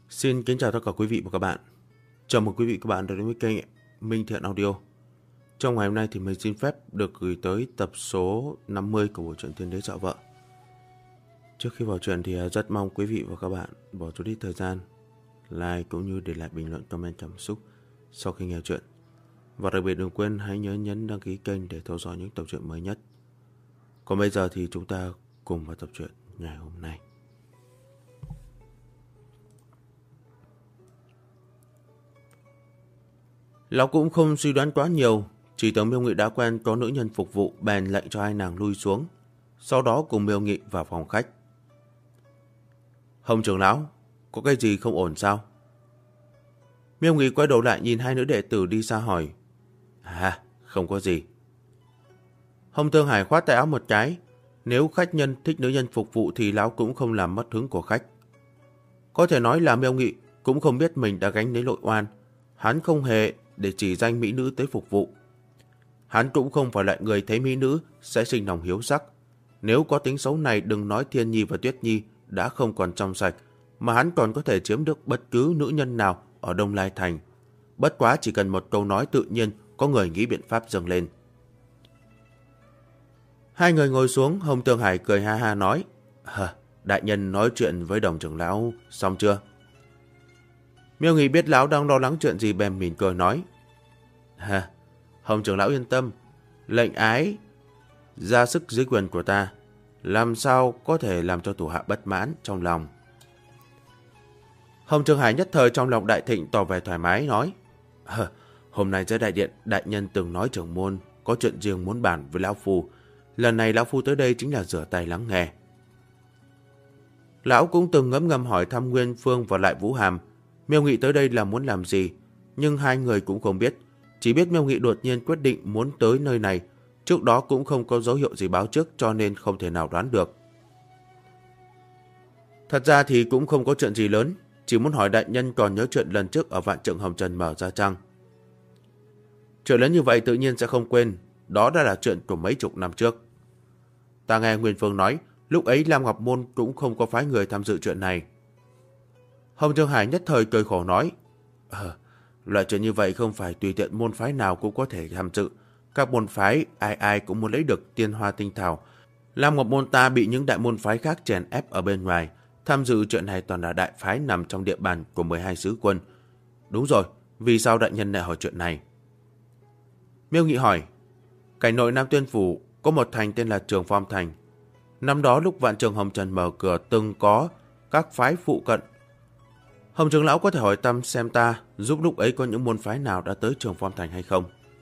Xin kính chào tất cả quý vị và các bạn. Chào mừng quý vị và các bạn đã đến với kênh Minh Thiện Audio. Trong ngày hôm nay thì mình xin phép được gửi tới tập số 50 của bộ truyện Thiên Đế Dạo Vợ. Trước khi vào truyện thì rất mong quý vị và các bạn bỏ chút ít thời gian like cũng như để lại bình luận comment cảm xúc sau khi nghe truyện. Và đặc biệt đừng quên hãy nhớ nhấn đăng ký kênh để theo dõi những tập truyện mới nhất. Còn bây giờ thì chúng ta cùng vào tập truyện ngày hôm nay. Lão cũng không suy đoán quá nhiều, chỉ tưởng Miêu Nghị đã quen có nữ nhân phục vụ bèn lệnh cho hai nàng lui xuống, sau đó cùng Miêu Nghị vào phòng khách. Hồng trưởng lão, có cái gì không ổn sao? Miêu Nghị quay đầu lại nhìn hai nữ đệ tử đi xa hỏi. Không có gì. Hồng Thương Hải khoát tay áo một cái, nếu khách nhân thích nữ nhân phục vụ thì lão cũng không làm mất hứng của khách. Có thể nói là Miêu Nghị cũng không biết mình đã gánh lấy nội oan, hắn không hề để chỉ danh mỹ nữ tới phục vụ. Hắn cũng không phải loại người thấy mỹ nữ sẽ sinh lòng hiếu sắc. Nếu có tính xấu này đừng nói Thiên Nhi và Tuyết Nhi đã không còn trong sạch, mà hắn còn có thể chiếm được bất cứ nữ nhân nào ở Đông Lai Thành. Bất quá chỉ cần một câu nói tự nhiên có người nghĩ biện pháp dâng lên. Hai người ngồi xuống, Hồng Tương Hải cười ha ha nói. Đại nhân nói chuyện với Đồng trưởng lão xong chưa? Miêu Nghị biết lão đang lo lắng chuyện gì bèn mỉm cười nói. Hồng trưởng lão yên tâm, lệnh ái ra sức dưới quyền của ta, làm sao có thể làm cho thủ hạ bất mãn trong lòng. Hồng Trường Hải nhất thời trong lòng đại thịnh tỏ vẻ thoải mái nói. Hôm nay dưới đại điện, đại nhân từng nói trưởng môn có chuyện riêng muốn bàn với lão phu. Lần này lão phu tới đây chính là rửa tay lắng nghe. Lão cũng từng ngấm ngầm hỏi thăm Nguyên Phương và lại Vũ Hàm Miêu Nghị tới đây là muốn làm gì, nhưng hai người cũng không biết. Chỉ biết Miêu Nghị đột nhiên quyết định muốn tới nơi này, trước đó cũng không có dấu hiệu gì báo trước cho nên không thể nào đoán được. Thật ra thì cũng không có chuyện gì lớn, chỉ muốn hỏi đại nhân còn nhớ chuyện lần trước ở Vạn Trượng Hồng Trần mở ra chăng? Chuyện lớn như vậy tự nhiên sẽ không quên, đó đã là chuyện của mấy chục năm trước. Ta nghe Nguyên Phương nói, lúc ấy Lam Ngọc Môn cũng không có phái người tham dự chuyện này. Hồng Trường Hải nhất thời cười khổ nói. Loại chuyện như vậy không phải tùy tiện môn phái nào cũng có thể tham dự. Các môn phái ai ai cũng muốn lấy được tiên hoa tinh thảo. Lam Ngọc Môn ta bị những đại môn phái khác chèn ép ở bên ngoài. Tham dự chuyện này toàn là đại phái nằm trong địa bàn của 12 sứ quân. Đúng rồi, vì sao đại nhân lại hỏi chuyện này? Miêu Nghị hỏi. Cảnh nội Nam Tuyên Phủ có một thành tên là Trường Phong Thành. Năm đó lúc Vạn Trường Hồng Trần mở cửa từng có các phái phụ cận. Hồng trưởng lão có thể hỏi thăm xem ta giúp lúc ấy có những môn phái nào đã tới Trường Phong Thành hay không?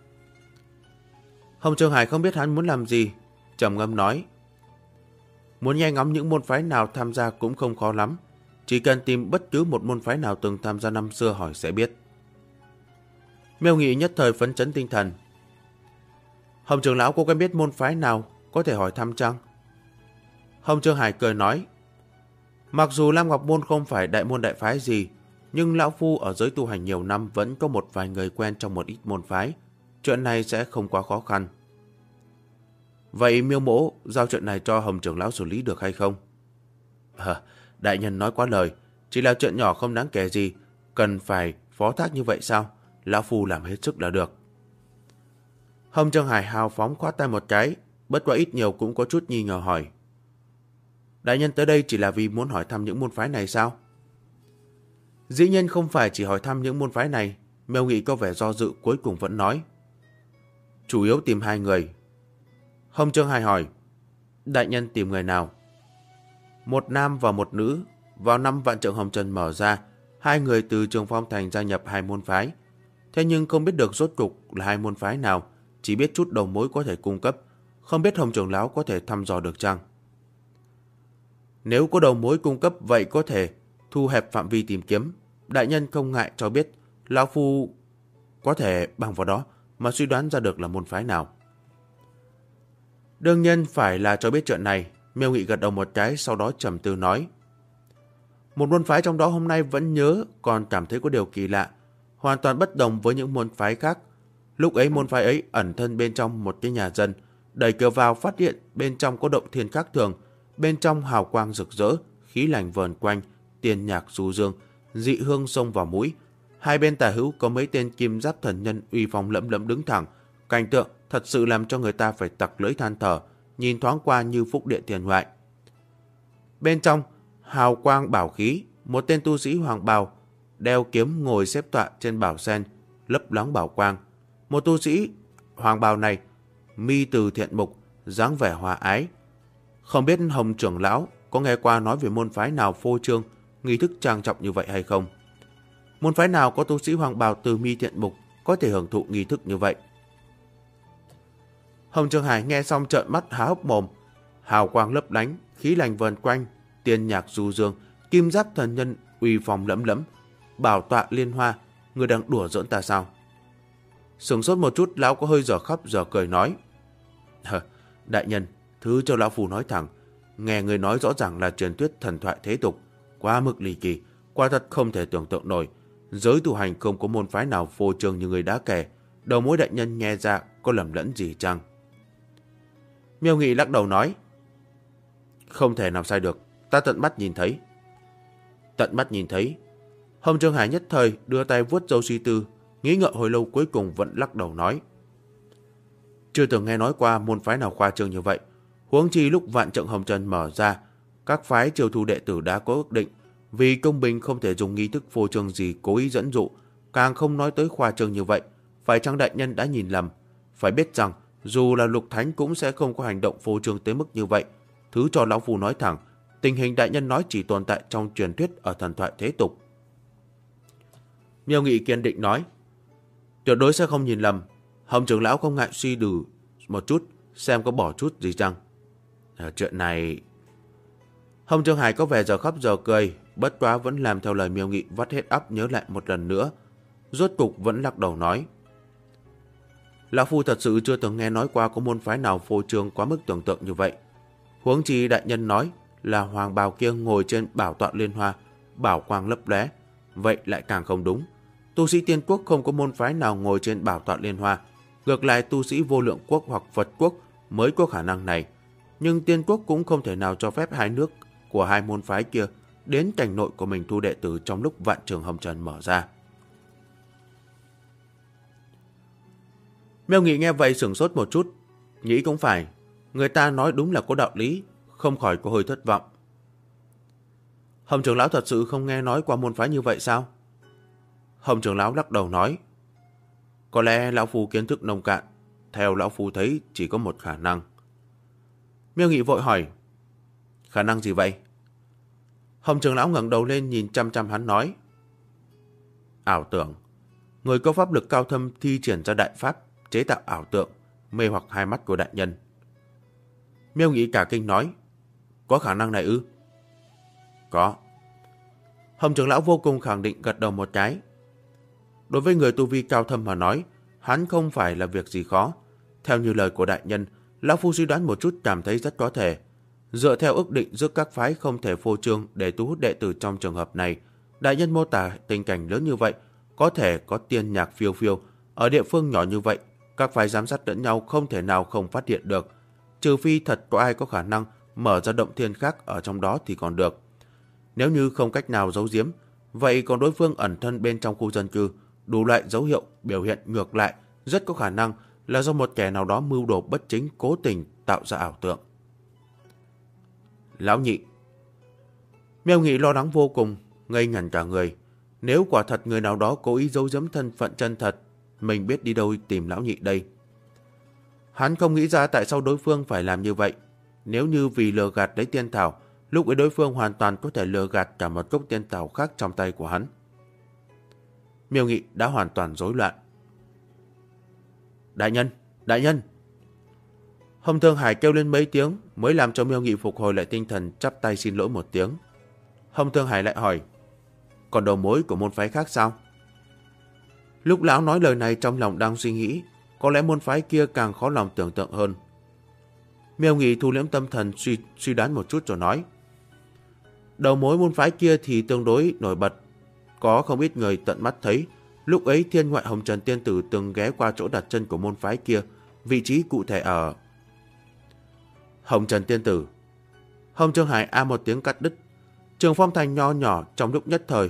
Hồng Trường Hải không biết hắn muốn làm gì, trầm ngâm nói. Muốn nghe ngóng những môn phái nào tham gia cũng không khó lắm, chỉ cần tìm bất cứ một môn phái nào từng tham gia năm xưa hỏi sẽ biết. Miêu Nghị nhất thời phấn chấn tinh thần. Hồng trưởng lão có quen biết môn phái nào có thể hỏi thăm chăng? Hồng Trường Hải cười nói. Mặc dù Lam Ngọc Môn không phải đại môn đại phái gì, nhưng lão phu ở giới tu hành nhiều năm vẫn có một vài người quen trong một ít môn phái. Chuyện này sẽ không quá khó khăn. Vậy Miêu Mỗ giao chuyện này cho Hồng trưởng lão xử lý được hay không? Đại nhân nói quá lời, chỉ là chuyện nhỏ không đáng kể gì, cần phải phó thác như vậy sao? Lão phu làm hết sức là được. Hồng Trường Hải hào phóng khoát tay một cái, bất quá ít nhiều cũng có chút nghi ngờ hỏi. Đại nhân tới đây chỉ là vì muốn hỏi thăm những môn phái này sao? Dĩ nhiên không phải chỉ hỏi thăm những môn phái này. Miêu Nghị có vẻ do dự cuối cùng vẫn nói. Chủ yếu tìm hai người. Hồng Trường Hải hỏi. Đại nhân tìm người nào? Một nam và một nữ. Vào năm Vạn Trượng Hồng Trần mở ra, hai người từ Trường Phong Thành gia nhập hai môn phái. Thế nhưng không biết được rốt cục là hai môn phái nào, chỉ biết chút đầu mối có thể cung cấp. Không biết Hồng trưởng lão có thể thăm dò được chăng? Nếu có đầu mối cung cấp vậy có thể thu hẹp phạm vi tìm kiếm. Đại nhân không ngại cho biết, lão phu có thể bằng vào đó mà suy đoán ra được là môn phái nào. Đương nhiên phải là cho biết chuyện này. Miêu Nghị gật đầu một cái, sau đó trầm tư nói. Một môn phái trong đó hôm nay vẫn nhớ, còn cảm thấy có điều kỳ lạ, hoàn toàn bất đồng với những môn phái khác. Lúc ấy môn phái ấy ẩn thân bên trong một cái nhà dân, đẩy cửa vào phát hiện bên trong có động thiên khác thường. Bên trong hào quang rực rỡ, khí lành vờn quanh, tiên nhạc du dương, dị hương xông vào mũi. Hai bên tả hữu có mấy tên kim giáp thần nhân uy phong lẫm lẫm đứng thẳng. Cảnh tượng thật sự làm cho người ta phải tặc lưỡi than thở, nhìn thoáng qua như phúc địa thiên ngoại. Bên trong, hào quang bảo khí, một tên tu sĩ hoàng bào đeo kiếm ngồi xếp tọa trên bảo sen, lấp lóng bảo quang. Một tu sĩ hoàng bào này, mi từ thiện mục, dáng vẻ hòa ái. Không biết Hồng trưởng lão có nghe qua nói về môn phái nào phô trương, nghi thức trang trọng như vậy hay không? Môn phái nào có tu sĩ hoàng bào từ mi thiện mục có thể hưởng thụ nghi thức như vậy? Hồng Trường Hải nghe xong trợn mắt há hốc mồm. Hào quang lấp lánh, khí lành vần quanh, tiên nhạc du dương, kim giáp thần nhân uy phong lẫm lẫm, bảo tọa liên hoa, người đang đùa giỡn ta sao? Sửng sốt một chút, lão có hơi giờ khóc giờ cười nói: Đại nhân, thứ cho lão phù nói thẳng, nghe người nói rõ ràng là truyền thuyết thần thoại thế tục, quá mức ly kỳ, quả thật không thể tưởng tượng nổi. Giới tu hành không có môn phái nào phô trương như người đã kể, đầu mối đại nhân nghe ra có lầm lẫn gì chăng? Miêu Nghị lắc đầu nói: Không thể nào sai được, ta tận mắt nhìn thấy. Tận mắt nhìn thấy? Hồng Trường Hải nhất thời đưa tay vuốt râu suy tư, nghĩ ngợi hồi lâu cuối cùng vẫn lắc đầu nói: Chưa từng nghe nói qua môn phái nào khoa trương như vậy. Huống chi lúc Vạn Trượng Hồng Trần mở ra, các phái chiêu thu đệ tử đã có ước định, vì công bình không thể dùng nghi thức phô trương gì cố ý dẫn dụ, càng không nói tới khoa trương như vậy. Phải chăng đại nhân đã nhìn lầm? Phải biết rằng dù là Lục Thánh cũng sẽ không có hành động phô trương tới mức như vậy. Thứ cho lão phu nói thẳng, tình hình đại nhân nói chỉ tồn tại trong truyền thuyết ở thần thoại thế tục. Miêu Nghị kiên định nói: Tuyệt đối sẽ không nhìn lầm. Hồng trưởng lão không ngại suy đừ một chút, xem có bỏ chút gì chăng. Chuyện này... Hồng Trường Hải có vẻ giờ khóc giờ cười, bất quá vẫn làm theo lời Miêu Nghị, vắt hết óc nhớ lại một lần nữa. Rốt cục vẫn lắc đầu nói: Lão phu thật sự chưa từng nghe nói qua có môn phái nào phô trương quá mức tưởng tượng như vậy. Huống chi đại nhân nói là hoàng bào kia ngồi trên bảo tọa liên hoa, bảo quang lấp lóe, vậy lại càng không đúng. Tu sĩ Tiên Quốc không có môn phái nào ngồi trên bảo tọa liên hoa, ngược lại tu sĩ Vô Lượng Quốc hoặc Phật Quốc mới có khả năng này. Nhưng Tiên Quốc cũng không thể nào cho phép hai nước của hai môn phái kia đến cảnh nội của mình thu đệ tử trong lúc Vạn Trường Hồng Trần mở ra. Miêu Nghị nghe vậy sửng sốt một chút, nghĩ cũng phải, người ta nói đúng là có đạo lý, không khỏi có hơi thất vọng. Hồng trưởng lão thật sự không nghe nói qua môn phái như vậy sao? Hồng trưởng lão lắc đầu nói: Có lẽ lão phu kiến thức nông cạn, theo lão phu thấy chỉ có một khả năng. Miêu Nghị vội hỏi: Khả năng gì vậy? Hồng trưởng lão ngẩng đầu lên nhìn chăm chăm hắn nói: Ảo tưởng. Người có pháp lực cao thâm thi triển ra đại pháp, chế tạo ảo tượng, mê hoặc hai mắt của đại nhân. Miêu Nghị cả kinh nói: Có khả năng này ư? Có. Hồng trưởng lão vô cùng khẳng định gật đầu một cái. Đối với người tu vi cao thâm mà nói, hắn không phải là việc gì khó. Theo như lời của đại nhân, lão phu suy đoán một chút cảm thấy rất có thể. Dựa theo ước định giữa các phái không thể phô trương để thu hút đệ tử trong trường hợp này, đại nhân mô tả tình cảnh lớn như vậy, có thể có tiên nhạc phiêu phiêu. Ở địa phương nhỏ như vậy, các phái giám sát lẫn nhau không thể nào không phát hiện được. Trừ phi thật có ai có khả năng mở ra động thiên khác ở trong đó thì còn được. Nếu như không cách nào giấu giếm, vậy còn đối phương ẩn thân bên trong khu dân cư, đủ loại dấu hiệu biểu hiện ngược lại, rất có khả năng là do một kẻ nào đó mưu đồ bất chính cố tình tạo ra ảo tượng. Lão nhị. Miêu Nghị lo lắng vô cùng, ngây ngẩn cả người. Nếu quả thật người nào đó cố ý giấu giếm thân phận chân thật, mình biết đi đâu tìm lão nhị đây. Hắn không nghĩ ra tại sao đối phương phải làm như vậy. Nếu như vì lừa gạt lấy tiên thảo, lúc ấy đối phương hoàn toàn có thể lừa gạt cả một cốc tiên thảo khác trong tay của hắn. Miêu Nghị đã hoàn toàn rối loạn. Đại nhân! Đại nhân! Hồng Thương Hải kêu lên mấy tiếng mới làm cho Miêu Nghị phục hồi lại tinh thần, chắp tay xin lỗi một tiếng. Hồng Thương Hải lại hỏi: Còn đầu mối của môn phái khác sao? Lúc lão nói lời này trong lòng đang suy nghĩ, có lẽ môn phái kia càng khó lòng tưởng tượng hơn. Miêu Nghị thu liễm tâm thần suy đoán một chút rồi nói: Đầu mối môn phái kia thì tương đối nổi bật, có không ít người tận mắt thấy. Lúc ấy Thiên Ngoại Hồng Trần Tiên Tử từng ghé qua chỗ đặt chân của môn phái kia, vị trí cụ thể ở Hồng Trần Tiên Tử. Hồng Trương Hải a một tiếng cắt đứt. Trường Phong Thành nho nhỏ trong lúc nhất thời,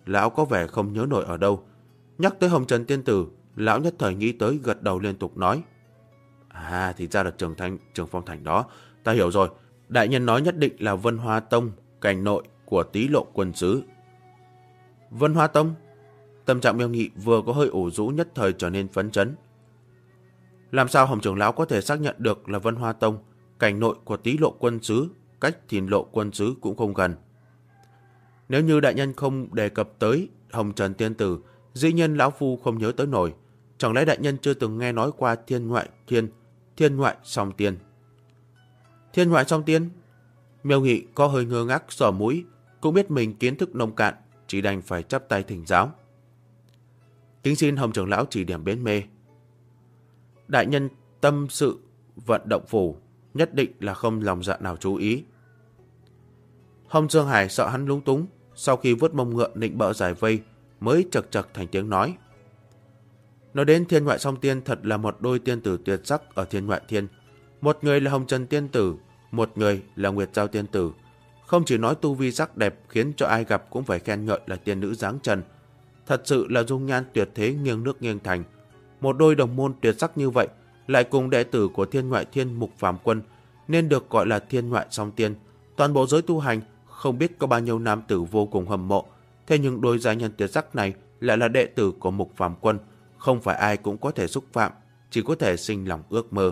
lão có vẻ không nhớ nổi ở đâu. Nhắc tới Hồng Trần Tiên Tử, lão nhất thời nghĩ tới, gật đầu liên tục nói. Thì ra là Trường Phong Thành đó, ta hiểu rồi. Đại nhân nói nhất định là Vân Hoa Tông, cảnh nội của Tý Lộ Quân Sứ. Vân Hoa Tông? Tâm trạng Miêu Nghị vừa có hơi ủ rũ nhất thời trở nên phấn chấn. Làm sao Hồng trưởng lão có thể xác nhận được là Vân Hoa Tông, cảnh nội của Tý Lộ Quân Sứ, cách Thìn Lộ Quân Sứ cũng không gần. Nếu như đại nhân không đề cập tới Hồng Trần Tiên Tử, dĩ nhiên lão phu không nhớ tới nổi. Chẳng lẽ đại nhân chưa từng nghe nói qua thiên ngoại song tiên? Thiên ngoại song tiên? Miêu Nghị có hơi ngơ ngác sờ mũi, cũng biết mình kiến thức nông cạn, chỉ đành phải chắp tay thỉnh giáo. Kính xin Hồng trưởng lão chỉ điểm bến mê. Đại nhân tâm sự vận động phủ, nhất định là không lòng dạ nào chú ý. Hồng Dương Hải sợ hắn lúng túng, sau khi vuốt mông ngựa nịnh bợ giải vây, mới chật chật thành tiếng nói. Nói đến thiên ngoại song tiên, thật là một đôi tiên tử tuyệt sắc ở thiên ngoại thiên. Một người là Hồng Trần Tiên Tử, một người là Nguyệt Giao Tiên Tử. Không chỉ nói tu vi sắc đẹp khiến cho ai gặp cũng phải khen ngợi là tiên nữ dáng trần. Thật sự là dung nhan tuyệt thế nghiêng nước nghiêng thành. Một đôi đồng môn tuyệt sắc như vậy, lại cùng đệ tử của thiên ngoại thiên Mục Phàm Quân, nên được gọi là thiên ngoại song tiên. Toàn bộ giới tu hành không biết có bao nhiêu nam tử vô cùng hâm mộ. Thế nhưng đôi giai nhân tuyệt sắc này lại là đệ tử của Mục Phàm Quân, không phải ai cũng có thể xúc phạm, chỉ có thể sinh lòng ước mơ.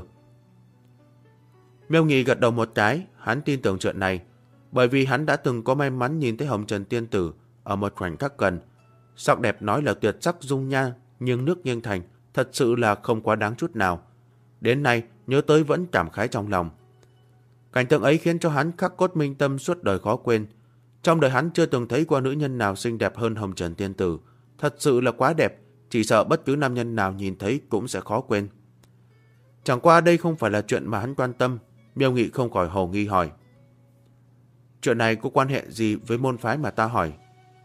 Miêu Nghị gật đầu một cái, hắn tin tưởng chuyện này, bởi vì hắn đã từng có may mắn nhìn thấy Hồng Trần Tiên Tử ở một khoảnh khắc gần. Sắc đẹp nói là tuyệt sắc dung nhan, nhưng nước nghiêng thành, thật sự là không quá đáng chút nào. Đến nay, nhớ tới vẫn cảm khái trong lòng. Cảnh tượng ấy khiến cho hắn khắc cốt minh tâm suốt đời khó quên. Trong đời hắn chưa từng thấy qua nữ nhân nào xinh đẹp hơn Hồng Trần Tiên Tử. Thật sự là quá đẹp, chỉ sợ bất cứ nam nhân nào nhìn thấy cũng sẽ khó quên. Chẳng qua đây không phải là chuyện mà hắn quan tâm. Miêu Nghị không khỏi hồ nghi hỏi. Chuyện này có quan hệ gì với môn phái mà ta hỏi?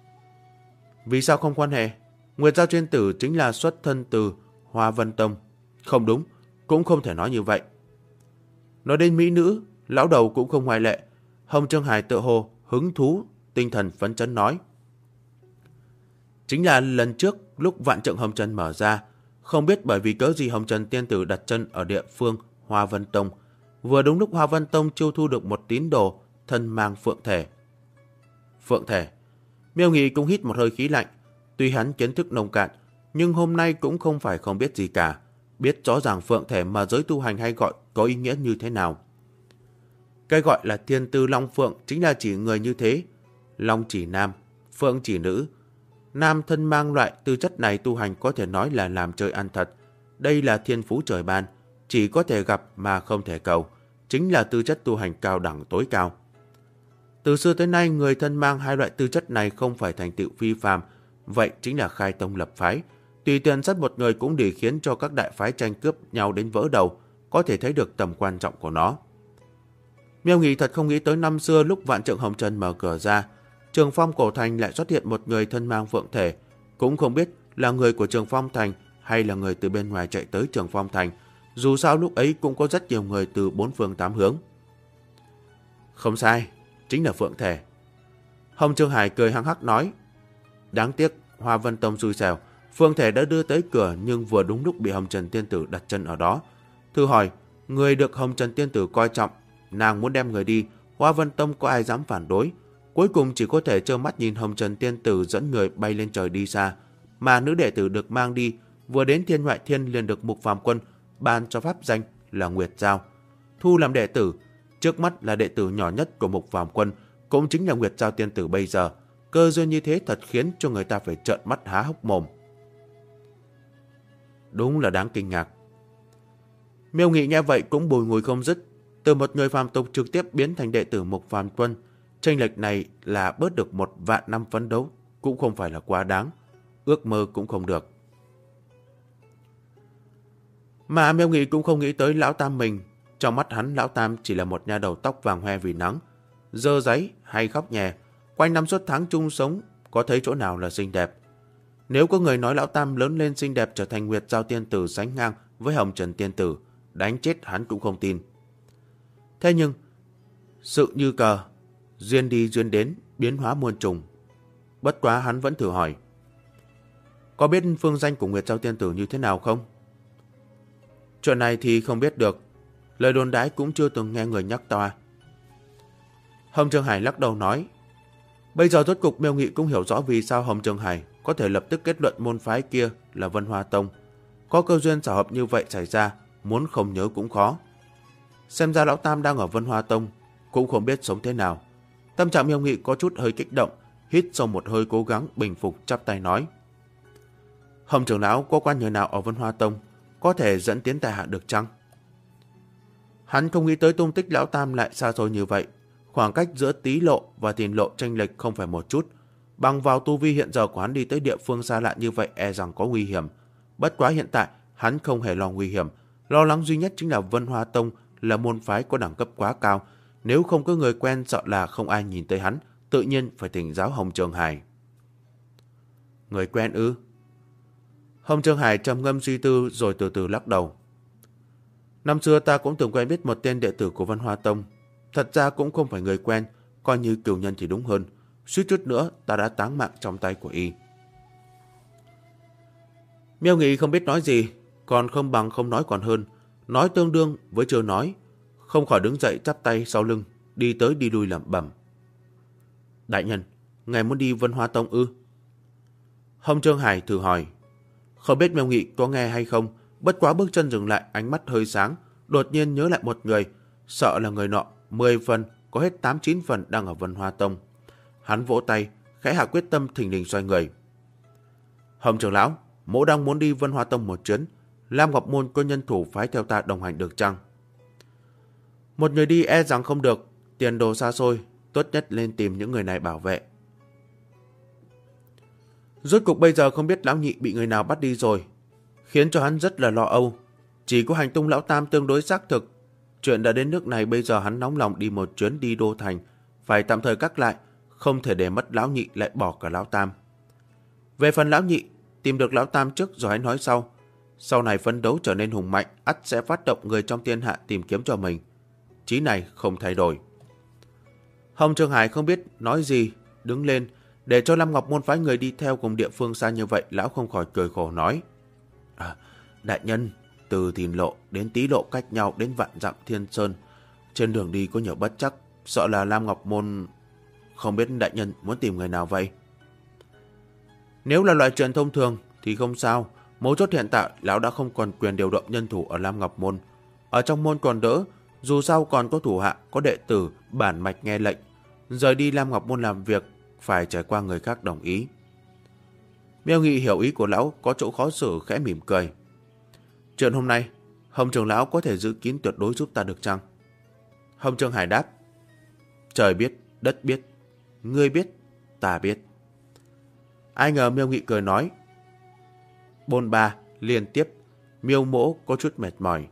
Vì sao không quan hệ? Nguyệt Giao Tiên Tử chính là xuất thân từ Hoa Vân Tông. Không đúng, cũng không thể nói như vậy. Nói đến mỹ nữ, lão đầu cũng không ngoại lệ. Hồng Trương Hải tự hồ hứng thú, tinh thần phấn chấn nói. Chính là lần trước lúc vạn trận Hồng Trần mở ra, không biết bởi vì cớ gì Hồng Trần Tiên Tử đặt chân ở địa phương Hoa Vân Tông. Vừa đúng lúc Hoa Vân Tông chiêu thu được một tín đồ thân mang phượng thể. Phượng thể. Miêu Nghị cũng hít một hơi khí lạnh. Tuy hắn kiến thức nông cạn, nhưng hôm nay cũng không phải không biết gì cả. Biết rõ ràng phượng thể mà giới tu hành hay gọi có ý nghĩa như thế nào. Cái gọi là thiên tư long phượng chính là chỉ người như thế. Long chỉ nam, phượng chỉ nữ. Nam thân mang loại tư chất này tu hành có thể nói là làm chơi ăn thật. Đây là thiên phú trời ban, chỉ có thể gặp mà không thể cầu. Chính là tư chất tu hành cao đẳng tối cao. Từ xưa tới nay, người thân mang hai loại tư chất này không phải thành tựu phi phàm, vậy chính là khai tông lập phái. Tùy tiện sát một người cũng để khiến cho các đại phái tranh cướp nhau đến vỡ đầu, có thể thấy được tầm quan trọng của nó. Miêu Nghị thật không nghĩ tới năm xưa lúc Vạn Trượng Hồng Trần mở cửa ra, Trường Phong Cổ Thành lại xuất hiện một người thân mang phượng thể, cũng không biết là người của Trường Phong Thành hay là người từ bên ngoài chạy tới Trường Phong Thành. Dù sao lúc ấy cũng có rất nhiều người từ bốn phương tám hướng. Không sai, chính là phượng thể. Hồng Trương Hải cười hăng hắc nói. Đáng tiếc Hoa Vân Tông xui xẻo, phượng thể đã đưa tới cửa nhưng vừa đúng lúc bị Hồng Trần Tiên Tử đặt chân ở đó. Thử hỏi, người được Hồng Trần Tiên Tử coi trọng, nàng muốn đem người đi, Hoa Vân Tông có ai dám phản đối. Cuối cùng chỉ có thể trơ mắt nhìn Hồng Trần Tiên Tử dẫn người bay lên trời đi xa, mà nữ đệ tử được mang đi vừa đến thiên ngoại thiên liền được Mục Phàm Quân ban cho pháp danh là Nguyệt Giao, thu làm đệ tử. Trước mắt là đệ tử nhỏ nhất của Mục Phàm Quân, cũng chính là Nguyệt Giao Tiên Tử bây giờ. Cơ duyên như thế thật khiến cho người ta phải trợn mắt há hốc mồm. Đúng là đáng kinh ngạc. Miêu Nghị nghe vậy cũng bùi ngùi không dứt. Từ một người phàm tục trực tiếp biến thành đệ tử Mục Phàm Quân, chênh lệch này là bớt được 1.000 năm phấn đấu, cũng không phải là quá đáng, ước mơ cũng không được. Mà Miêu Nghị cũng không nghĩ tới lão tam mình. Trong mắt hắn, lão tam chỉ là một nha đầu tóc vàng hoe vì nắng, dơ giấy hay khóc nhè, quanh năm suốt tháng chung sống, có thấy chỗ nào là xinh đẹp. Nếu có người nói lão tam lớn lên xinh đẹp trở thành Nguyệt Giao Tiên Tử sánh ngang với Hồng Trần Tiên Tử, đánh chết hắn cũng không tin. Thế nhưng, sự như cờ, duyên đi duyên đến, biến hóa muôn trùng. Bất quá hắn vẫn thử hỏi. Có biết phương danh của Nguyệt Châu tiên tử như thế nào không? Chuyện này thì không biết được. Lời đồn đãi cũng chưa từng nghe người nhắc toa. Hồng Trường Hải lắc đầu nói. Bây giờ rốt cục Miêu Nghị cũng hiểu rõ vì sao Hồng Trường Hải có thể lập tức kết luận môn phái kia là Vân Hoa Tông. Có cơ duyên xảo hợp như vậy xảy ra, muốn không nhớ cũng khó. Xem ra lão tam đang ở Vân Hoa Tông, cũng không biết sống thế nào. Tâm trạng Miêu Nghị có chút hơi kích động, hít sâu một hơi cố gắng bình phục, chắp tay nói. Hồng trưởng lão có quan nhờ nào ở Vân Hoa Tông có thể dẫn tiến tại hạ được chăng? Hắn không nghĩ tới tung tích lão tam lại xa xôi như vậy. Khoảng cách giữa Tý Lộ và Tiền Lộ chênh lệch không phải một chút. Bằng vào tu vi hiện giờ của hắn đi tới địa phương xa lạ như vậy e rằng có nguy hiểm. Bất quá hiện tại hắn không hề lo nguy hiểm. Lo lắng duy nhất chính là Vân Hoa Tông là môn phái có đẳng cấp quá cao. Nếu không có người quen sợ là không ai nhìn tới hắn. Tự nhiên phải thỉnh giáo Hồng Trường Hải. Người quen ư? Hồng Trường Hải trầm ngâm suy tư rồi từ từ lắc đầu. Năm xưa ta cũng từng quen biết một tên đệ tử của Vân Hoa Tông. Thật ra cũng không phải người quen, coi như cửu nhân thì đúng hơn. Suýt chút nữa ta đã táng mạng trong tay của y. Miêu Nghị không biết nói gì, còn không bằng không nói còn hơn. Nói tương đương với chưa nói, không khỏi đứng dậy chắp tay sau lưng, đi tới đi lui lẩm bẩm. Đại nhân, ngài muốn đi Vân Hoa Tông ư? Hồng Trường Hải thử hỏi. Không biết Miêu Nghị có nghe hay không, bất quá bước chân dừng lại, ánh mắt hơi sáng, đột nhiên nhớ lại một người, sợ là người nọ 10 phần, có hết 8-9 phần đang ở Vân Hoa Tông. Hắn vỗ tay, khẽ hạ quyết tâm thình lình xoay người. Hồng trưởng lão, mỗ đang muốn đi Vân Hoa Tông một chuyến, Lam Ngọc Môn có nhân thủ phái theo ta đồng hành được chăng? Một người đi e rằng không được, tiền đồ xa xôi, tốt nhất lên tìm những người này bảo vệ. Rốt cục bây giờ không biết lão nhị bị người nào bắt đi rồi, khiến cho hắn rất là lo âu. Chỉ có hành tung lão tam tương đối xác thực. Chuyện đã đến nước này bây giờ hắn nóng lòng đi một chuyến đi đô thành, phải tạm thời cắt lại, không thể để mất lão nhị lại bỏ cả lão tam. Về phần lão nhị, tìm được lão tam trước rồi hãy nói sau. Sau này phấn đấu trở nên hùng mạnh, ắt sẽ phát động người trong thiên hạ tìm kiếm cho mình. Chí này không thay đổi. Hồng Trường Hải không biết nói gì, đứng lên, để cho Lam Ngọc Môn phái người đi theo cùng địa phương xa như vậy. Lão không khỏi cười khổ nói. Đại nhân, từ Thìn Lộ đến Tý Lộ cách nhau đến vạn dặm Thiên Sơn. Trên đường đi có nhiều bất chắc, sợ là Lam Ngọc Môn... Không biết đại nhân muốn tìm người nào vậy? Nếu là loại chuyện thông thường thì không sao. Mấu chốt hiện tại lão đã không còn quyền điều động nhân thủ ở Lam Ngọc Môn. Ở trong môn còn đỡ, dù sao còn có thủ hạ, có đệ tử, bản mạch nghe lệnh. Rời đi Lam Ngọc Môn làm việc phải trải qua người khác đồng ý. Miêu Nghị hiểu ý của lão, có chỗ khó xử, khẽ mỉm cười. Chuyện hôm nay, Hồng trưởng lão có thể giữ kín tuyệt đối giúp ta được chăng? Hồng Trường Hải đáp. Trời biết, đất biết, ngươi biết, ta biết. Ai ngờ Miêu Nghị cười nói. Bôn ba, liên tiếp, Miêu mỗ có chút mệt mỏi.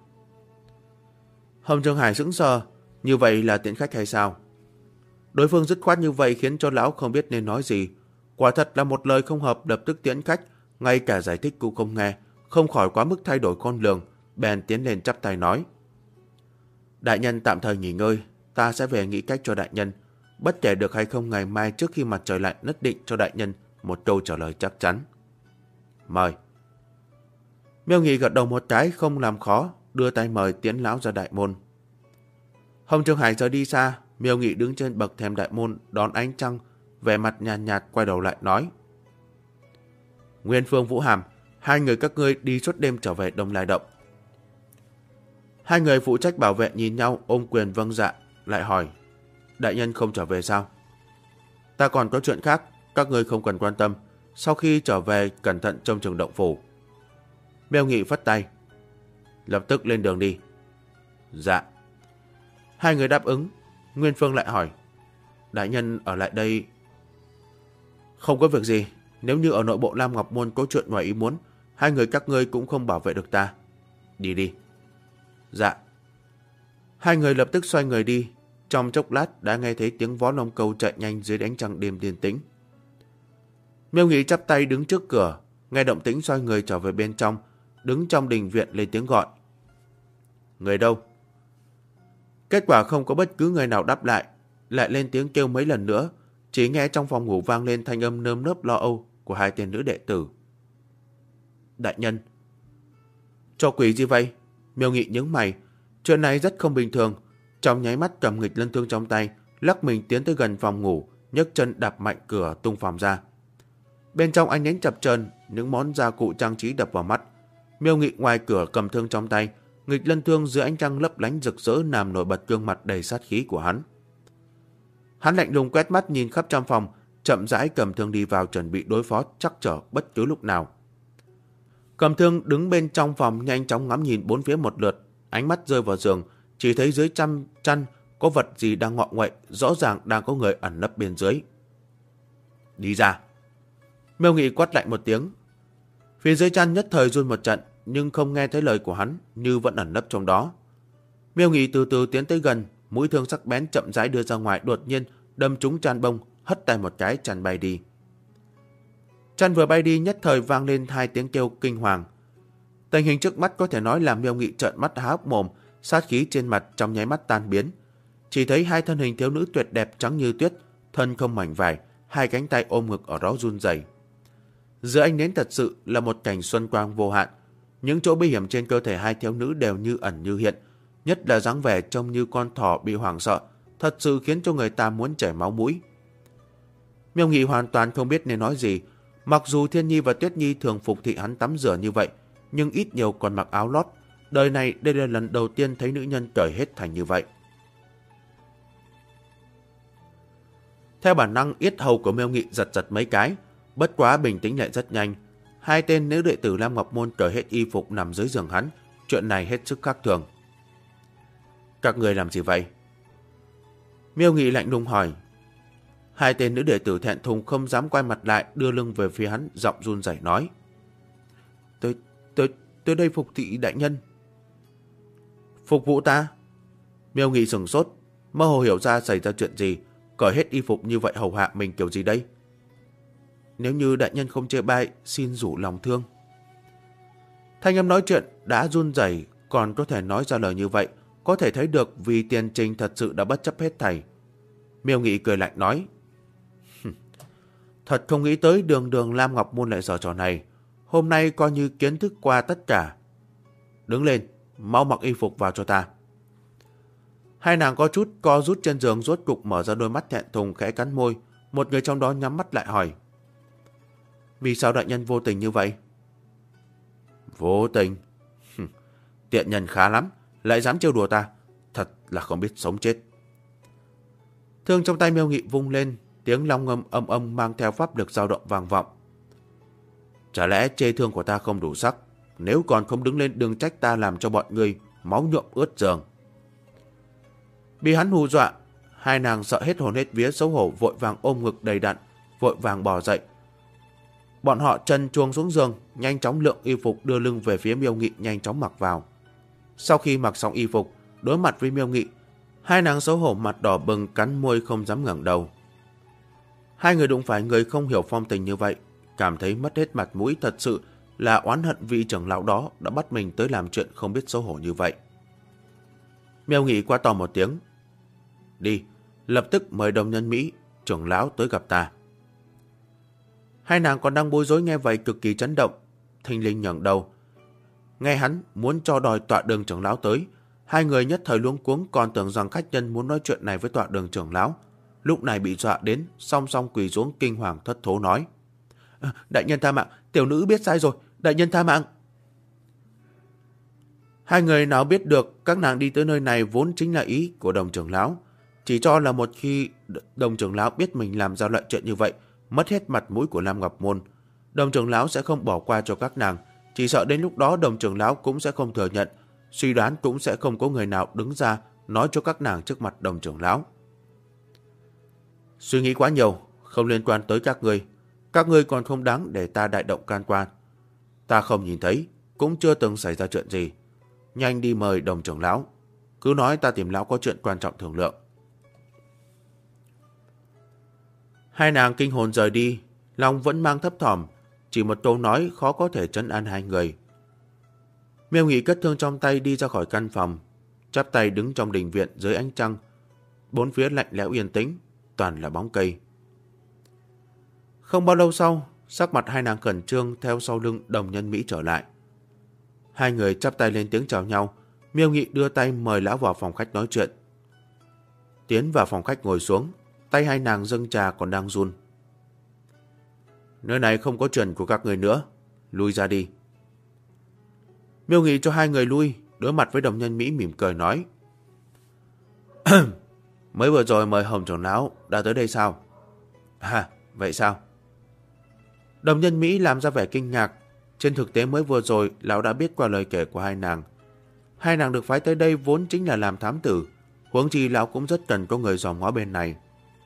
Hồng Trường Hải sững sờ, như vậy là tiễn khách hay sao? Đối phương dứt khoát như vậy khiến cho lão không biết nên nói gì. Quả thật là một lời không hợp, lập tức tiễn khách, ngay cả giải thích cũng không nghe, không khỏi quá mức thay đổi con lường, bèn tiến lên chắp tay nói. Đại nhân tạm thời nghỉ ngơi, ta sẽ về nghĩ cách cho đại nhân. Bất kể được hay không ngày mai trước khi mặt trời lạnh nhất định cho đại nhân một câu trả lời chắc chắn. Mời. Miêu Nghị gật đầu một cái không làm khó, đưa tay mời tiễn lão ra đại môn. Hồng Trường Hải rời đi xa, Miêu Nghị đứng trên bậc thềm đại môn đón ánh trăng, vẻ mặt nhàn nhạt quay đầu lại nói. Nguyên Phương, Vũ Hàm, hai người các ngươi đi suốt đêm trở về Đông Lai Động. Hai người phụ trách bảo vệ nhìn nhau ôm quyền vâng dạ, lại hỏi. Đại nhân không trở về sao? Ta còn có chuyện khác, các ngươi không cần quan tâm. Sau khi trở về cẩn thận trông chừng động phủ. Miêu Nghị phất tay. Lập tức lên đường đi. Dạ. Hai người đáp ứng. Nguyên Phương lại hỏi. Đại nhân ở lại đây... Không có việc gì. Nếu như ở nội bộ Lam Ngọc Môn có chuyện ngoài ý muốn, hai người các ngươi cũng không bảo vệ được ta. Đi đi. Dạ. Hai người lập tức xoay người đi. Trong chốc lát đã nghe thấy tiếng vó lông câu chạy nhanh dưới ánh trăng đêm yên tĩnh. Miêu Nghị chắp tay đứng trước cửa, nghe động tĩnh xoay người trở về bên trong, đứng trong đình viện lên tiếng gọi. Người đâu? Kết quả không có bất cứ người nào đáp lại, lại lên tiếng kêu mấy lần nữa. Chỉ nghe trong phòng ngủ vang lên thanh âm nơm nớp lo âu của hai tên nữ đệ tử. Đại nhân. Cho quỷ gì vậy? Miêu Nghị nhướng mày. Chuyện này rất không bình thường. Trong nháy mắt cầm nghịch lân thương trong tay, lắc mình tiến tới gần phòng ngủ, nhấc chân đạp mạnh cửa tung phòng ra. Bên trong ánh nến chập chờn, những món gia cụ trang trí đập vào mắt. Miêu Nghị ngoài cửa cầm thương trong tay, nghịch lân thương dưới ánh trăng lấp lánh rực rỡ làm nổi bật gương mặt đầy sát khí của hắn. Hắn lạnh lùng quét mắt nhìn khắp trong phòng, chậm rãi cầm thương đi vào chuẩn bị đối phó chắc trở bất cứ lúc nào. Cầm thương đứng bên trong phòng nhanh chóng ngắm nhìn bốn phía một lượt, ánh mắt rơi vào giường, chỉ thấy dưới chăn có vật gì đang ngọ nguậy, rõ ràng đang có người ẩn nấp bên dưới. Đi ra. Miêu Nghị quát lạnh một tiếng. Phía dưới chăn nhất thời run một trận, nhưng không nghe thấy lời của hắn, như vẫn ẩn nấp trong đó. Miêu Nghị từ từ tiến tới gần, mũi thương sắc bén chậm rãi đưa ra ngoài, đột nhiên đâm trúng chăn bông, hất tay một cái, chăn bay đi. Chăn vừa bay đi nhất thời vang lên hai tiếng kêu kinh hoàng. Tình hình trước mắt có thể nói làm Miêu Nghị trợn mắt há hốc mồm, sát khí trên mặt trong nháy mắt tan biến. Chỉ thấy hai thân hình thiếu nữ tuyệt đẹp trắng như tuyết, thân không mảnh vải, hai cánh tay ôm ngực ở đó run rẩy. Giữa ánh nến thật sự là một cảnh xuân quang vô hạn. Những chỗ nguy hiểm trên cơ thể hai thiếu nữ đều như ẩn như hiện, nhất là dáng vẻ trông như con thỏ bị hoảng sợ, thật sự khiến cho người ta muốn chảy máu mũi. Miêu Nghị hoàn toàn không biết nên nói gì. Mặc dù Thiên Nhi và Tuyết Nhi thường phục thị hắn tắm rửa như vậy, nhưng ít nhiều còn mặc áo lót. Đời này đây là lần đầu tiên thấy nữ nhân cởi hết thành như vậy. Theo bản năng, yết hầu của Miêu Nghị giật giật mấy cái, bất quá bình tĩnh lại rất nhanh. Hai tên nữ đệ tử Lam Ngọc Môn cởi hết y phục nằm dưới giường hắn, chuyện này hết sức khác thường. Các người làm gì vậy? Miêu Nghị lạnh lùng hỏi. Hai tên nữ đệ tử thẹn thùng không dám quay mặt lại, đưa lưng về phía hắn, giọng run rẩy nói. Tôi đây phục thị đại nhân. Phục vụ ta? Miêu Nghị sửng sốt, mơ hồ hiểu ra xảy ra chuyện gì, cởi hết y phục như vậy hầu hạ mình kiểu gì đây? Nếu như đại nhân không chê bai, xin rủ lòng thương. Thanh âm nói chuyện đã run rẩy, còn có thể nói ra lời như vậy, có thể thấy được vì tiền trình thật sự đã bất chấp hết thảy. Miêu Nghị cười lạnh nói. Thật không nghĩ tới đường Lam Ngọc Môn lại giở trò này. Hôm nay coi như kiến thức qua tất cả. Đứng lên, mau mặc y phục vào cho ta. Hai nàng có chút co rút trên giường, rốt cục mở ra đôi mắt thẹn thùng khẽ cắn môi. Một người trong đó nhắm mắt lại hỏi. Vì sao đại nhân vô tình như vậy? Vô tình? Tiện nhân khá lắm, lại dám trêu đùa ta. Thật là không biết sống chết. Thương trong tay Miêu Nghị vung lên, tiếng long ngâm âm âm mang theo pháp lực dao động vang vọng. Chả lẽ chê thương của ta không đủ sắc? Nếu còn không đứng lên đừng trách ta làm cho bọn ngươi máu nhuộm ướt giường. Bị hắn hù dọa, hai nàng sợ hết hồn hết vía, xấu hổ vội vàng ôm ngực đầy đặn, vội vàng bò dậy. Bọn họ chân chuông xuống giường, nhanh chóng lượm y phục đưa lưng về phía Miêu Nghị, nhanh chóng mặc vào. Sau khi mặc xong y phục, đối mặt với Miêu Nghị, hai nàng xấu hổ mặt đỏ bừng, cắn môi không dám ngẩng đầu. Hai người đụng phải người không hiểu phong tình như vậy, cảm thấy mất hết mặt mũi, thật sự là oán hận vị trưởng lão đó đã bắt mình tới làm chuyện không biết xấu hổ như vậy. Miêu Nghị qua to một tiếng. Đi, lập tức mời đồng nhân Mỹ, trưởng lão tới gặp ta. Hai nàng còn đang bối rối nghe vậy cực kỳ chấn động. Thinh linh ngẩng đầu, nghe hắn muốn cho đòi tọa đường trưởng lão tới, hai người nhất thời luống cuống, còn tưởng rằng khách nhân muốn nói chuyện này với tọa đường trưởng lão. Lúc này bị dọa đến, song song quỳ xuống kinh hoàng thất thố nói. Đại nhân tha mạng, tiểu nữ biết sai rồi, đại nhân tha mạng. Hai người nào biết được các nàng đi tới nơi này vốn chính là ý của đồng trưởng lão, chỉ cho là một khi đồng trưởng lão biết mình làm ra loại chuyện như vậy, mất hết mặt mũi của Lam Ngọc Môn, đồng trưởng lão sẽ không bỏ qua cho các nàng. Chỉ sợ đến lúc đó đồng trưởng lão cũng sẽ không thừa nhận, suy đoán cũng sẽ không có người nào đứng ra nói cho các nàng trước mặt đồng trưởng lão. Suy nghĩ quá nhiều, không liên quan tới các ngươi còn không đáng để ta đại động can quan. Ta không nhìn thấy, cũng chưa từng xảy ra chuyện gì. Nhanh đi mời đồng trưởng lão, cứ nói ta tìm lão có chuyện quan trọng thương lượng. Hai nàng kinh hồn rời đi, lòng vẫn mang thấp thỏm, chỉ một câu nói khó có thể trấn an hai người. Miêu Nghị cất thương trong tay đi ra khỏi căn phòng, chắp tay đứng trong đình viện dưới ánh trăng, bốn phía lạnh lẽo yên tĩnh, toàn là bóng cây. Không bao lâu sau, sắc mặt hai nàng khẩn trương theo sau lưng Đồng Nhân Mỹ trở lại. Hai người chắp tay lên tiếng chào nhau. Miêu Nghị đưa tay mời lão vào phòng khách nói chuyện. Tiến vào phòng khách ngồi xuống, tay hai nàng dâng trà còn đang run. Nơi này không có chuyện của các người nữa, lui ra đi. Miêu Nghị cho hai người lui, đối mặt với Đồng Nhân Mỹ mỉm cười nói. Mới vừa rồi mời Hồng trưởng lão đã tới đây sao? À, vậy sao? Đồng Nhân Mỹ làm ra vẻ kinh ngạc. Trên thực tế mới vừa rồi lão đã biết qua lời kể của hai nàng. Hai nàng được phái tới đây vốn chính là làm thám tử, huống chi lão cũng rất cần có người dòm ngó bên này.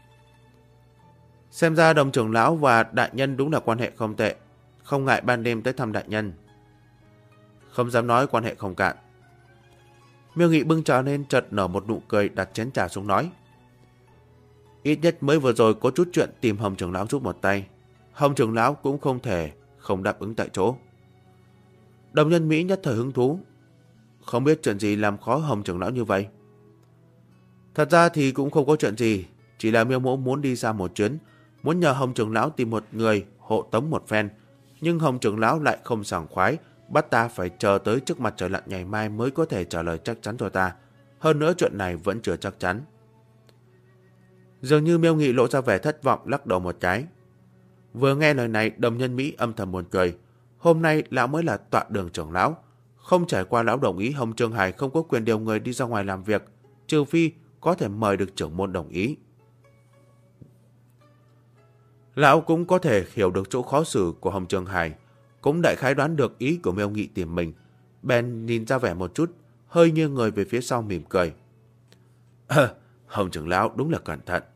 Xem ra Đồng trưởng lão và đại nhân đúng là quan hệ không tệ, không ngại ban đêm tới thăm đại nhân. Không dám nói quan hệ không cạn. Miêu Nghị bưng trà lên chợt nở một nụ cười, đặt chén trà xuống nói. Ít nhất mới vừa rồi có chút chuyện tìm Hồng trưởng lão giúp một tay. Hồng trưởng lão cũng không thể không đáp ứng tại chỗ. Đồng Nhân Mỹ nhất thời hứng thú. Không biết chuyện gì làm khó Hồng trưởng lão như vậy? Thật ra thì cũng không có chuyện gì, chỉ là Miêu Mỗ muốn đi ra một chuyến, muốn nhờ Hồng trưởng lão tìm một người hộ tống một phen, nhưng Hồng trưởng lão lại không sảng khoái, bắt ta phải chờ tới trước mặt trời lặn ngày mai mới có thể trả lời chắc chắn cho ta. Hơn nữa chuyện này vẫn chưa chắc chắn. Dường như Miêu Nghị lộ ra vẻ thất vọng, lắc đầu một cái. Vừa nghe lời này, Đồng Nhân Mỹ âm thầm buồn cười. Hôm nay lão mới là tọa đường trưởng lão, không trải qua lão đồng ý Hồng Trường Hải không có quyền điều người đi ra ngoài làm việc, trừ phi có thể mời được trưởng môn đồng ý. Lão cũng có thể hiểu được chỗ khó xử của Hồng Trường Hải, cũng đại khái đoán được ý của Miêu Nghị tìm mình. Bèn nhìn ra vẻ một chút, hơi nghiêng người về phía sau mỉm cười. Hồng trưởng lão đúng là cẩn thận.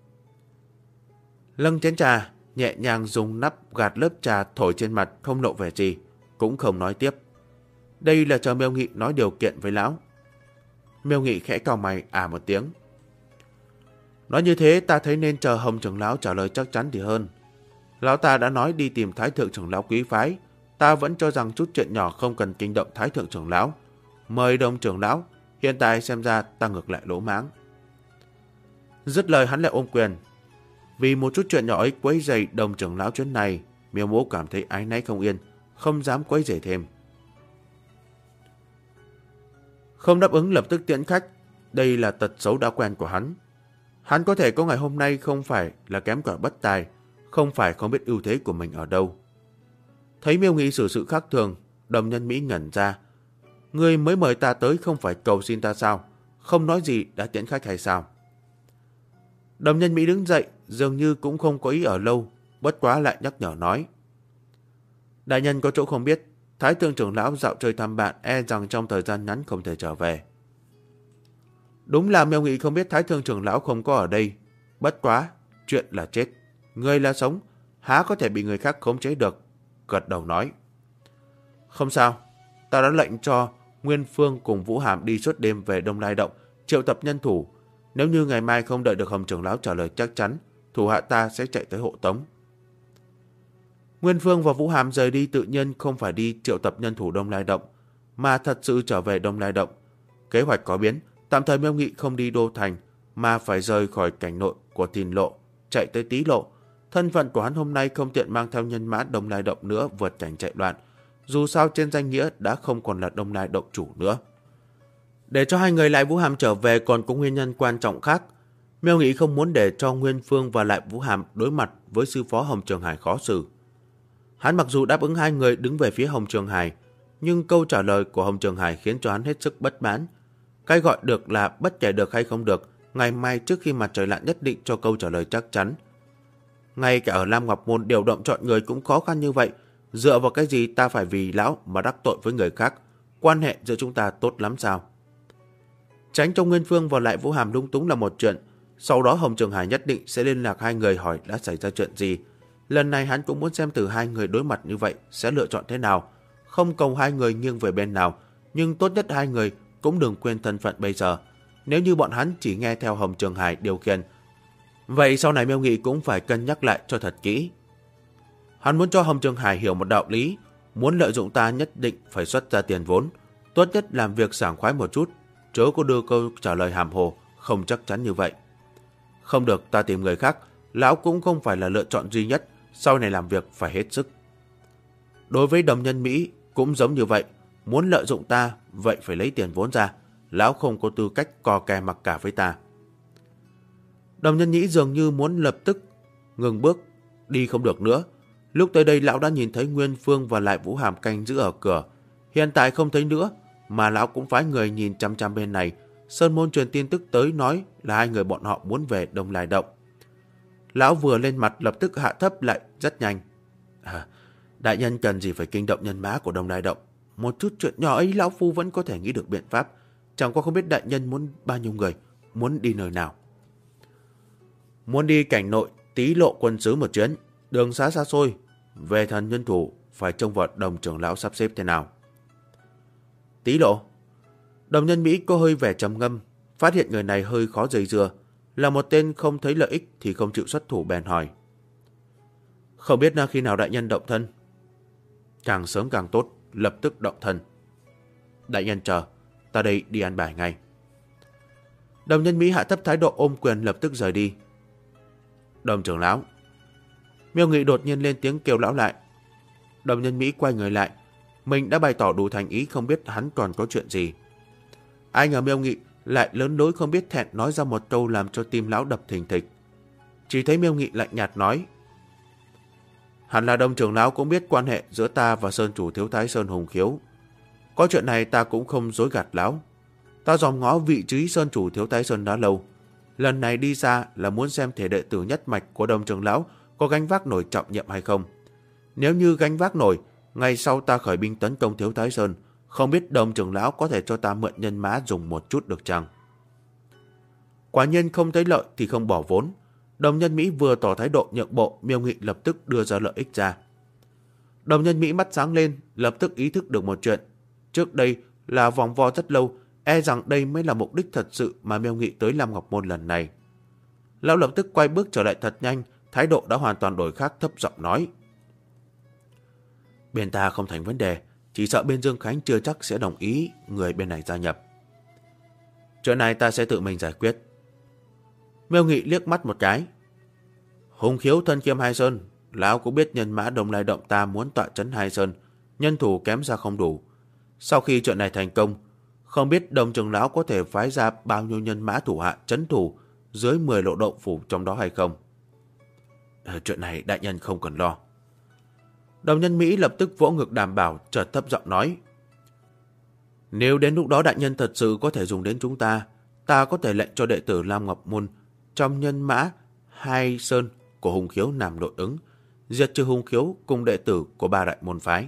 Lâng chén trà, nhẹ nhàng dùng nắp gạt lớp trà thổi trên mặt, không lộ vẻ gì, cũng không nói tiếp. Đây là chờ Miêu Nghị nói điều kiện với lão. Miêu Nghị khẽ cau mày một tiếng. Nói như thế ta thấy nên chờ Hồng trưởng lão trả lời chắc chắn thì hơn. Lão ta đã nói đi tìm Thái thượng trưởng lão quý phái, ta vẫn cho rằng chút chuyện nhỏ không cần kinh động Thái thượng trưởng lão. Mời Đồng trưởng lão, hiện tại xem ra ta ngược lại lỗ mãng. Dứt lời hắn lại ôm quyền. Vì một chút chuyện nhỏ ấy quấy rầy Đồng trưởng lão chuyến này, Miêu Mỗ cảm thấy áy náy không yên, không dám quấy rầy thêm. Không đáp ứng lập tức tiễn khách, đây là tật xấu đã quen của hắn. Hắn có thể có ngày hôm nay không phải là kém cỏi bất tài, không phải không biết ưu thế của mình ở đâu. Thấy Miêu Nghị xử sự khác thường, Đồng Nhân Mỹ ngẩn ra. Ngươi mới mời ta tới không phải cầu xin ta sao? Không nói gì đã tiễn khách hay sao? Đồng Nhân Mỹ đứng dậy, dường như cũng không có ý ở lâu, bất quá lại nhắc nhở nói. Đại nhân có chỗ không biết, Thái thượng trưởng lão dạo chơi thăm bạn, e rằng trong thời gian ngắn không thể trở về. Đúng là Miêu Nghị không biết Thái thượng trưởng lão không có ở đây, bất quá, chuyện là chết, người là sống, há có thể bị người khác khống chế được, gật đầu nói. Không sao, ta đã lệnh cho Nguyên Phương cùng Vũ Hàm đi suốt đêm về Đông Lai Động, triệu tập nhân thủ. Nếu như ngày mai không đợi được Hồng trưởng lão trả lời chắc chắn, thủ hạ ta sẽ chạy tới hộ tống. Nguyên Phương và Vũ Hàm rời đi tự nhiên không phải đi triệu tập nhân thủ Đông Lai Động, mà thật sự trở về Đông Lai Động. Kế hoạch có biến, tạm thời Miêu Nghị không đi Đô Thành, mà phải rời khỏi cảnh nội của Thìn Lộ, chạy tới Tý Lộ. Thân phận của hắn hôm nay không tiện mang theo nhân mã Đông Lai Động nữa vượt cảnh chạy loạn. Dù sao trên danh nghĩa đã không còn là Đông Lai Động chủ nữa. Để cho hai người lại Vũ Hàm trở về còn có nguyên nhân quan trọng khác. Miêu Nghị không muốn để cho Nguyên Phương và lại Vũ Hàm đối mặt với sư phó Hồng Trường Hải khó xử. Hắn mặc dù đáp ứng hai người đứng về phía Hồng Trường Hải, nhưng câu trả lời của Hồng Trường Hải khiến cho hắn hết sức bất mãn. Cái gọi được là bất kể được hay không được, ngày mai trước khi mặt trời lặn nhất định cho câu trả lời chắc chắn. Ngay cả ở Lam Ngọc Môn điều động chọn người cũng khó khăn như vậy, dựa vào cái gì ta phải vì lão mà đắc tội với người khác? Quan hệ giữa chúng ta tốt lắm sao? Tránh cho Nguyên Phương và lại Vũ Hàm lung túng là một chuyện, sau đó Hồng Trường Hải nhất định sẽ liên lạc hai người hỏi đã xảy ra chuyện gì. Lần này hắn cũng muốn xem từ hai người đối mặt như vậy sẽ lựa chọn thế nào, không cầu hai người nghiêng về bên nào, nhưng tốt nhất hai người cũng đừng quên thân phận bây giờ. Nếu như bọn hắn chỉ nghe theo Hồng Trường Hải điều khiển, vậy sau này Miêu Nghị cũng phải cân nhắc lại cho thật kỹ. Hắn muốn cho Hồng Trường Hải hiểu một đạo lý, muốn lợi dụng ta nhất định phải xuất ra tiền vốn, tốt nhất làm việc sảng khoái một chút, chớ có đưa câu trả lời hàm hồ, không chắc chắn như vậy. Không được, ta tìm người khác, lão cũng không phải là lựa chọn duy nhất, sau này làm việc phải hết sức. Đối với đồng nhân Mỹ cũng giống như vậy, muốn lợi dụng ta, vậy phải lấy tiền vốn ra. Lão không có tư cách cò kè mặc cả với ta. Đồng nhân Nhĩ dường như muốn lập tức ngừng bước, đi không được nữa. Lúc tới đây lão đã nhìn thấy Nguyên Phương và lại Vũ Hàm canh giữ ở cửa. Hiện tại không thấy nữa, mà lão cũng phái người nhìn chăm chăm bên này. Sơn Môn truyền tin tức tới nói là hai người bọn họ muốn về Đông Lai Động. Lão vừa lên mặt lập tức hạ thấp lại rất nhanh. Đại nhân cần gì phải kinh động nhân mã của Đông Lai Động. Một chút chuyện nhỏ ấy lão phu vẫn có thể nghĩ được biện pháp. Chẳng qua không biết đại nhân muốn bao nhiêu người, muốn đi nơi nào. Muốn đi cảnh nội Tý Lộ quân sứ một chuyến, đường xá xa xôi. Về thần nhân thủ phải trông vào Đồng trưởng lão sắp xếp thế nào. Tý Lộ. Đồng nhân Mỹ có hơi vẻ trầm ngâm, phát hiện người này hơi khó dây dưa, là một tên không thấy lợi ích thì không chịu xuất thủ, bèn hỏi. Không biết khi nào đại nhân động thân. Càng sớm càng tốt, lập tức động thân. Đại nhân chờ, ta đây đi ăn bài ngay. Đồng nhân Mỹ hạ thấp thái độ ôm quyền lập tức rời đi. Đồng trưởng lão. Miêu Nghị đột nhiên lên tiếng kêu lão lại. Đồng nhân Mỹ quay người lại, mình đã bày tỏ đủ thành ý, không biết hắn còn có chuyện gì. Ai ngờ Miêu Nghị lại lớn lối không biết thẹn nói ra một câu làm cho tim lão đập thình thịch. Chỉ thấy Miêu Nghị lạnh nhạt nói. Hẳn là Đồng trưởng lão cũng biết quan hệ giữa ta và Sơn chủ Thiếu Thái Sơn Hùng Khiếu. Có chuyện này ta cũng không dối gạt lão. Ta dòm ngó vị trí Sơn chủ Thiếu Thái Sơn đã lâu. Lần này đi xa là muốn xem thể đệ tử nhất mạch của Đồng trưởng lão có gánh vác nổi trọng nhiệm hay không. Nếu như gánh vác nổi, ngày sau ta khởi binh tấn công Thiếu Thái Sơn, không biết Đồng trưởng lão có thể cho ta mượn nhân mã dùng một chút được chăng? Quả nhiên không thấy lợi thì không bỏ vốn. Đồng nhân Mỹ vừa tỏ thái độ nhượng bộ, Miêu Nghị lập tức đưa ra lợi ích ra. Đồng nhân Mỹ mắt sáng lên, lập tức ý thức được một chuyện. Trước đây là vòng vo rất lâu, e rằng đây mới là mục đích thật sự mà Miêu Nghị tới Lam Ngọc Môn lần này. Lão lập tức quay bước trở lại thật nhanh, thái độ đã hoàn toàn đổi khác, thấp giọng nói. Bên ta không thành vấn đề, chỉ sợ bên Dương Khánh chưa chắc sẽ đồng ý người bên này gia nhập. Chuyện này ta sẽ tự mình giải quyết. Miêu Nghị liếc mắt một cái. Hùng Khiếu thân kiêm Hai Sơn, lão cũng biết nhân mã Đông Lai Động ta muốn tọa trấn Hai Sơn, nhân thủ kém ra không đủ. Sau khi chuyện này thành công, không biết Đồng trưởng lão có thể phái ra bao nhiêu nhân mã thủ hạ trấn thủ dưới 10 lộ động phủ trong đó hay không? Chuyện này đại nhân không cần lo. Đồng nhân Mỹ lập tức vỗ ngực đảm bảo, chợt thấp giọng nói. Nếu đến lúc đó đại nhân thật sự có thể dùng đến chúng ta, ta có thể lệnh cho đệ tử Lam Ngọc Môn trong nhân mã Hai Sơn của Hùng Khiếu làm đội ứng, diệt trừ Hùng Khiếu cùng đệ tử của ba đại môn phái.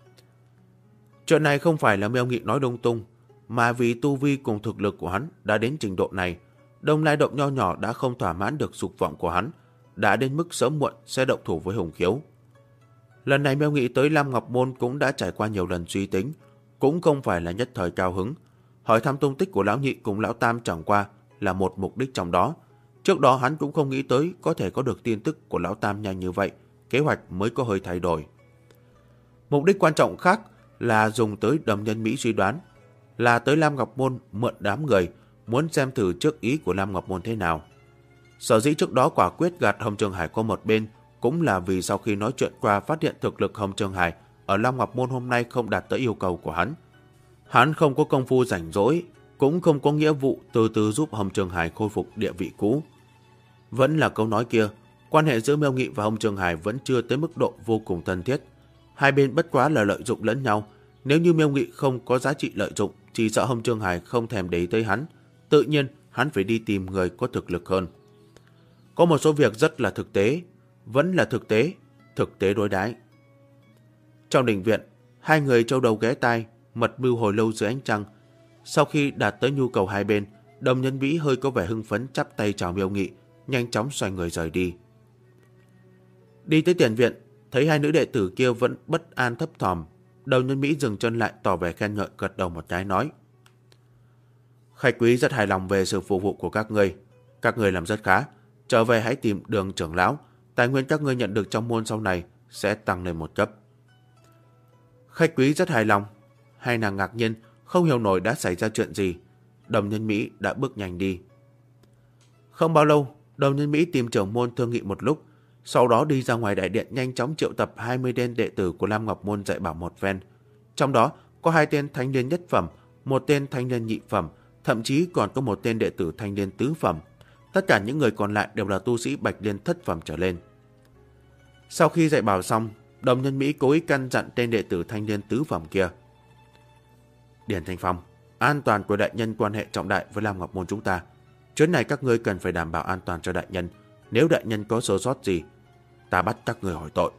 Chuyện này không phải là Miêu Nghị nói lung tung, mà vì tu vi cùng thực lực của hắn đã đến trình độ này, Đông Lai Động nho nhỏ đã không thỏa mãn được dục vọng của hắn, đã đến mức sớm muộn sẽ động thủ với Hùng Khiếu. Lần này Miêu Nghị tới Lam Ngọc Môn cũng đã trải qua nhiều lần suy tính, cũng không phải là nhất thời cao hứng. Hỏi thăm tung tích của Lão Nhị cùng Lão Tam chẳng qua là một mục đích trong đó. Trước đó hắn cũng không nghĩ tới có thể có được tin tức của Lão Tam nhanh như vậy, kế hoạch mới có hơi thay đổi. Mục đích quan trọng khác là dùng tới Đồng nhân Mỹ suy đoán, là tới Lam Ngọc Môn mượn đám người, muốn xem thử trước ý của Lam Ngọc Môn thế nào. Sở dĩ trước đó quả quyết gạt Hồng Trường Hải qua một bên, cũng là vì sau khi nói chuyện qua phát hiện thực lực Hồng Trường Hải ở Lam Ngọc Môn hôm nay không đạt tới yêu cầu của hắn. Hắn không có công phu rảnh rỗi, cũng không có nghĩa vụ từ từ giúp Hồng Trường Hải khôi phục địa vị cũ. Vẫn là câu nói kia, quan hệ giữa Miêu Nghị và Hồng Trường Hải vẫn chưa tới mức độ vô cùng thân thiết. Hai bên bất quá là lợi dụng lẫn nhau. Nếu như Miêu Nghị không có giá trị lợi dụng, chỉ sợ Hồng Trường Hải không thèm để ý tới hắn. Tự nhiên hắn phải đi tìm người có thực lực hơn. Có một số việc rất là thực tế, vẫn là thực tế đối đãi. Trong đình viện, hai người châu đầu ghé tai, mật mưu hồi lâu dưới ánh trăng. Sau khi đạt tới nhu cầu hai bên, Đồng nhân Mỹ hơi có vẻ hưng phấn chắp tay chào Miêu Nghị, nhanh chóng xoay người rời đi. Đi tới tiền viện, thấy hai nữ đệ tử kia vẫn bất an thấp thỏm. Đồng nhân Mỹ dừng chân lại tỏ vẻ khen ngợi, gật đầu một cái nói. Khách quý rất hài lòng về sự phục vụ của các ngươi làm rất khá. Trở về hãy tìm Đường trưởng lão, tài nguyên các ngươi nhận được trong môn sau này sẽ tăng lên một cấp. Khách quý rất hài lòng. Hai nàng ngạc nhiên, không hiểu nổi đã xảy ra chuyện gì. Đồng nhân Mỹ đã bước nhanh đi. Không bao lâu, Đồng nhân Mỹ tìm trưởng môn thương nghị một lúc. Sau đó đi ra ngoài đại điện nhanh chóng triệu tập 20 tên đệ tử của Lam Ngọc Môn dạy bảo một phen. Trong đó có 2 tên thanh niên nhất phẩm, 1 tên thanh niên nhị phẩm, thậm chí còn có 1 tên đệ tử thanh niên tứ phẩm. Tất cả những người còn lại đều là tu sĩ Bạch Liên thất phẩm trở lên. Sau khi dạy bảo xong, Đồng Nhân Mỹ cố ý căn dặn tên đệ tử thanh niên tứ phẩm kia. Điền Thanh Phong, an toàn của đại nhân quan hệ trọng đại với Lam Ngọc Môn chúng ta. Chuyến này các ngươi cần phải đảm bảo an toàn cho đại nhân. Nếu đại nhân có sơ sót gì, ta bắt các người hỏi tội.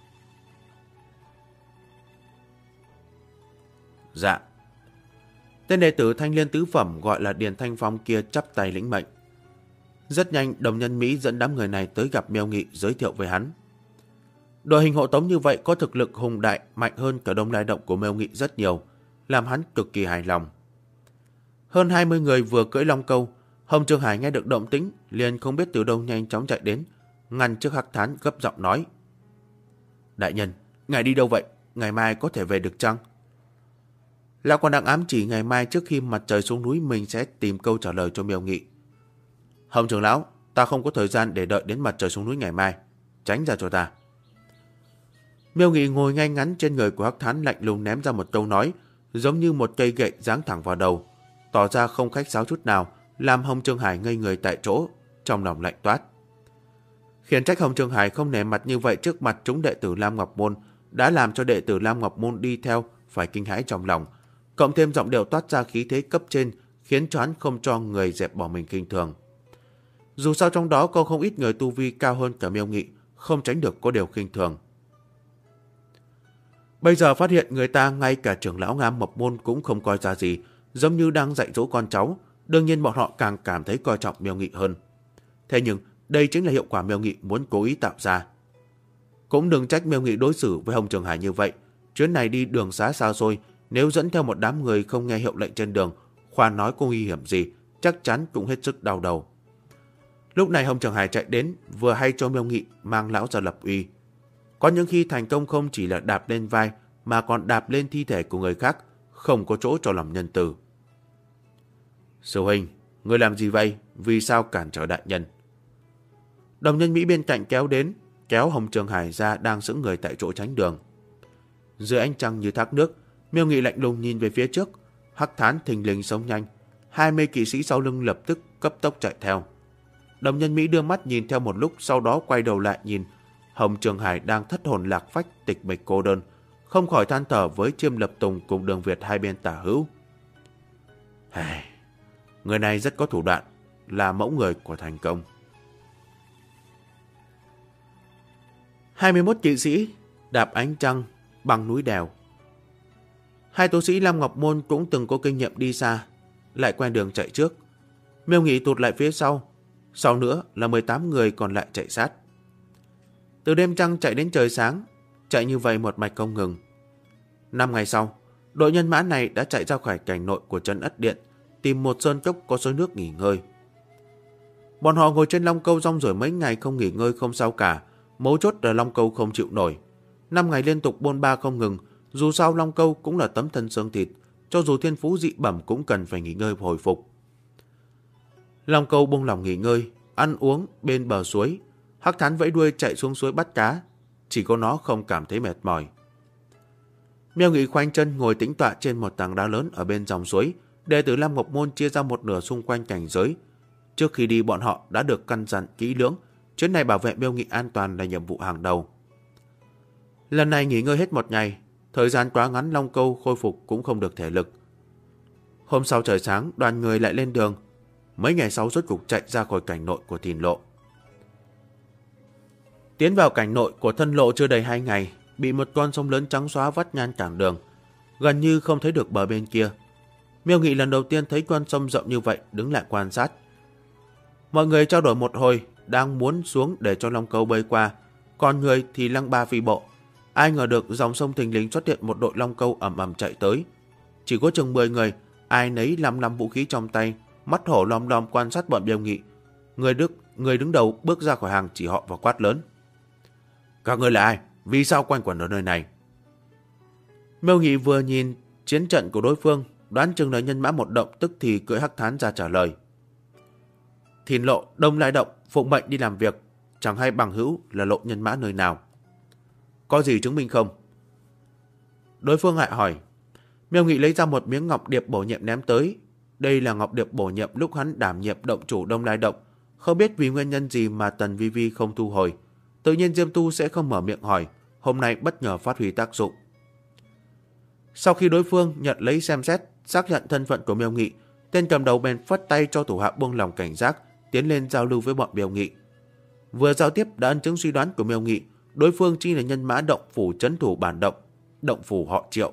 Dạ. Tên đệ tử thanh liên tứ phẩm gọi là Điền Thanh Phong kia chắp tay lĩnh mệnh. Rất nhanh, Đồng Nhân Mỹ dẫn đám người này tới gặp Miêu Nghị giới thiệu với hắn. Đội hình hộ tống như vậy có thực lực hùng đại, mạnh hơn cả Đông Lai Động của Miêu Nghị rất nhiều, làm hắn cực kỳ hài lòng. Hơn 20 người vừa cưỡi long câu, Hồng Trường Hải nghe được động tĩnh, liền không biết từ đâu nhanh chóng chạy đến, ngăn trước Hắc Thán gấp giọng nói. Đại nhân, ngài đi đâu vậy? Ngày mai có thể về được chăng? Lão còn đang ám chỉ ngày mai trước khi mặt trời xuống núi mình sẽ tìm câu trả lời cho Miêu Nghị. Hồng trưởng lão, ta không có thời gian để đợi đến mặt trời xuống núi ngày mai. Tránh ra cho ta. Miêu Nghị ngồi ngay ngắn trên người của Hắc Thán lạnh lùng ném ra một câu nói, giống như một cây gậy giáng thẳng vào đầu, tỏ ra không khách sáo chút nào, làm Hồng Trường Hải ngây người tại chỗ, trong lòng lạnh toát. Khiển trách Hồng Trường Hải không nể mặt như vậy trước mặt chúng đệ tử Lam Ngọc Môn đã làm cho đệ tử Lam Ngọc Môn đi theo phải kinh hãi trong lòng, cộng thêm giọng điệu toát ra khí thế cấp trên, khiến cho hắn không cho người dẹp bỏ mình khinh thường. Dù sao trong đó có không ít người tu vi cao hơn cả Miêu Nghị, không tránh được có điều khinh thường. Bây giờ phát hiện người ta ngay cả trưởng lão Ngam Mộc Môn cũng không coi ra gì, giống như đang dạy dỗ con cháu, đương nhiên bọn họ càng cảm thấy coi trọng Miêu Nghị hơn. Thế nhưng đây chính là hiệu quả Miêu Nghị muốn cố ý tạo ra. Cũng đừng trách Miêu Nghị đối xử với Hồng Trường Hải như vậy. Chuyến này đi đường xá xa xôi, nếu dẫn theo một đám người không nghe hiệu lệnh trên đường, khoan nói có nguy hiểm gì, chắc chắn cũng hết sức đau đầu. Lúc này Hồng Trường Hải chạy đến, vừa hay cho Miêu Nghị mang lão ra lập uy. Có những khi thành công không chỉ là đạp lên vai, mà còn đạp lên thi thể của người khác, không có chỗ cho lòng nhân từ. Sư huynh, người làm gì vậy? Vì sao cản trở đại nhân? Đồng Nhân Mỹ bên cạnh kéo đến, kéo Hồng Trường Hải ra đang sững người tại chỗ tránh đường. Dưới ánh trăng như thác nước, Miêu Nghị lạnh lùng nhìn về phía trước, Hắc Thán thình lình sống nhanh, 20 kỵ sĩ sau lưng lập tức cấp tốc chạy theo. Đồng Nhân Mỹ đưa mắt nhìn theo một lúc, sau đó quay đầu lại nhìn Hồng Trường Hải đang thất hồn lạc phách tịch mịch cô đơn, không khỏi than thở với Chiêm Lập Tùng cùng Đường Việt hai bên tả hữu. Người này rất có thủ đoạn, là mẫu người của thành công. 21 kỵ sĩ đạp ánh trăng bằng núi đèo. Hai tu sĩ Lam Ngọc Môn cũng từng có kinh nghiệm đi xa, lại quen đường chạy trước. Miêu Nghị tụt lại phía sau nữa là 18 người còn lại chạy sát. Từ đêm trăng chạy đến trời sáng, chạy như vậy một mạch không ngừng. 5 ngày sau, đội nhân mã này đã chạy ra khỏi cảnh nội của trấn Ất Điện, tìm một sơn cốc có suối nước nghỉ ngơi. Bọn họ ngồi trên long câu rong rồi mấy ngày không nghỉ ngơi không sao cả, mấu chốt là long câu không chịu nổi. 5 ngày liên tục bôn ba không ngừng, dù sao long câu cũng là tấm thân xương thịt, cho dù thiên phú dị bẩm cũng cần phải nghỉ ngơi hồi phục. Long câu buông lỏng nghỉ ngơi, ăn uống bên bờ suối. Hắc Thán vẫy đuôi chạy xuống suối bắt cá, chỉ có nó không cảm thấy mệt mỏi. Miêu Nghị khoanh chân ngồi tĩnh tọa trên một tảng đá lớn ở bên dòng suối. Đệ tử Lam Ngọc Môn chia ra một nửa xung quanh cảnh giới. Trước khi đi bọn họ đã được căn dặn kỹ lưỡng, chuyến này bảo vệ Miêu Nghị an toàn là nhiệm vụ hàng đầu. Lần này nghỉ ngơi hết một ngày, thời gian quá ngắn long câu khôi phục cũng không được thể lực. Hôm sau trời sáng, đoàn người lại lên đường. Mấy ngày sau rốt cục chạy ra khỏi cảnh nội của Thìn Lộ. Tiến vào cảnh nội của thân lộ chưa đầy 2 ngày, bị một con sông lớn trắng xóa vắt ngang cản đường, gần như không thấy được bờ bên kia. Miêu Nghị lần đầu tiên thấy con sông rộng như vậy, đứng lại quan sát. Mọi người trao đổi một hồi, đang muốn xuống để cho long câu bơi qua, còn người thì lăng ba phi bộ. Ai ngờ được dòng sông thình lình xuất hiện một đội long câu ầm ầm chạy tới. Chỉ có chừng 10 người, ai nấy lăm vũ khí trong tay, mắt hổ lom đom quan sát bọn Miêu Nghị. Người đứng đầu bước ra khỏi hàng chỉ họ và quát lớn: Các người là ai? Vì sao quanh quẩn ở nơi này? Miêu Nghị vừa nhìn chiến trận của đối phương, đoán chừng là nhân mã một động, tức thì cưỡi Hắc Thán ra trả lời: Thìn Lộ, Đông Lai Động, phụng mệnh đi làm việc. chẳng hay bằng hữu là Lộ nhân mã nơi nào. Có gì chứng minh không? Đối phương lại hỏi. Miêu Nghị lấy ra một miếng ngọc điệp bổ nhiệm ném tới. Đây là ngọc điệp bổ nhiệm lúc hắn đảm nhiệm động chủ Đông Lai Động. Không biết vì nguyên nhân gì mà Tần Vi Vi không thu hồi. Tự nhiên Diêm Tu sẽ không mở miệng hỏi. Hôm nay bất ngờ phát huy tác dụng. Sau khi đối phương nhận lấy xem xét, xác nhận thân phận của Miêu Nghị, tên cầm đầu bèn phất tay cho thủ hạ buông lòng cảnh giác, tiến lên giao lưu với bọn Miêu Nghị. Vừa giao tiếp đã ấn chứng suy đoán của Miêu Nghị, đối phương chính là nhân mã động phủ trấn thủ bản động, động phủ họ Triệu.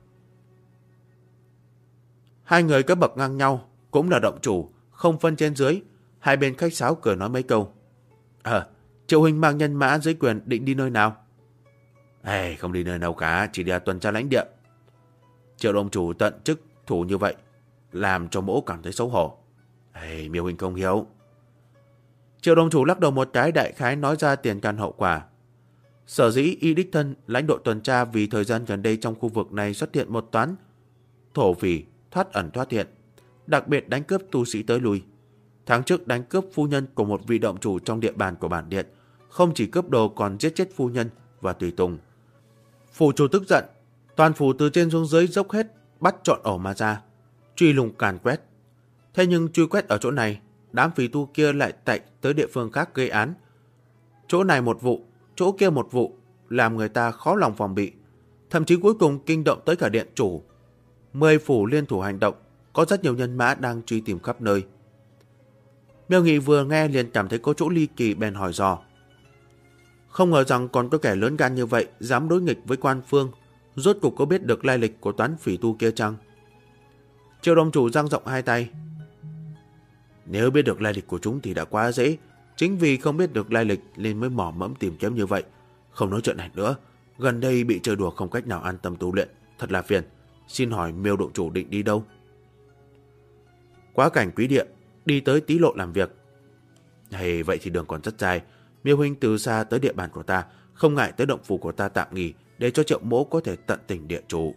Hai người cấp bậc ngang nhau, cũng là động chủ, không phân trên dưới. Hai bên khách sáo cười nói mấy câu. Triệu huynh mang nhân mã dưới quyền định đi nơi nào? Không đi nơi nào cả, chỉ đi tuần tra lãnh địa. Triệu động chủ tận chức thủ như vậy, làm cho mỗ cảm thấy xấu hổ. Miêu huynh không hiểu. Triệu đồng chủ lắc đầu một cái, đại khái nói ra tiền căn hậu quả. Sở dĩ y đích thân lãnh đội tuần tra vì thời gian gần đây trong khu vực này xuất hiện một toán thổ phỉ thoát ẩn thoát hiện, đặc biệt đánh cướp tu sĩ tới lui. Tháng trước đánh cướp phu nhân của một vị động chủ trong địa bàn của bản điện, không chỉ cướp đồ còn giết chết phu nhân và tùy tùng. Phủ chủ tức giận, toàn phủ từ trên xuống dưới dốc hết, bắt trọn ổ mà ra, truy lùng càn quét. Thế nhưng truy quét ở chỗ này, đám phỉ tu kia lại chạy tới địa phương khác gây án. Chỗ này một vụ, chỗ kia một vụ, làm người ta khó lòng phòng bị. Thậm chí cuối cùng kinh động tới cả điện chủ. 10 phủ liên thủ hành động, có rất nhiều nhân mã đang truy tìm khắp nơi. Miêu Nghị vừa nghe liền cảm thấy có chỗ ly kỳ, bèn hỏi dò. Không ngờ rằng còn có kẻ lớn gan như vậy dám đối nghịch với quan phương. Rốt cuộc có biết được lai lịch của toán phỉ tu kia chăng? Triệu đồng chủ dang rộng hai tay. Nếu biết được lai lịch của chúng thì đã quá dễ. Chính vì không biết được lai lịch nên mới mò mẫm tìm kiếm như vậy. Không nói chuyện này nữa, gần đây bị chơi đùa không cách nào an tâm tu luyện, thật là phiền. Xin hỏi Miêu độ chủ định đi đâu? Quá cảnh quý địa, đi tới Tý Lộ làm việc. Vậy thì đường còn rất dài. Miêu huynh từ xa tới địa bàn của ta, không ngại tới động phủ của ta tạm nghỉ, để cho Triệu mỗ có thể tận tình địa chủ.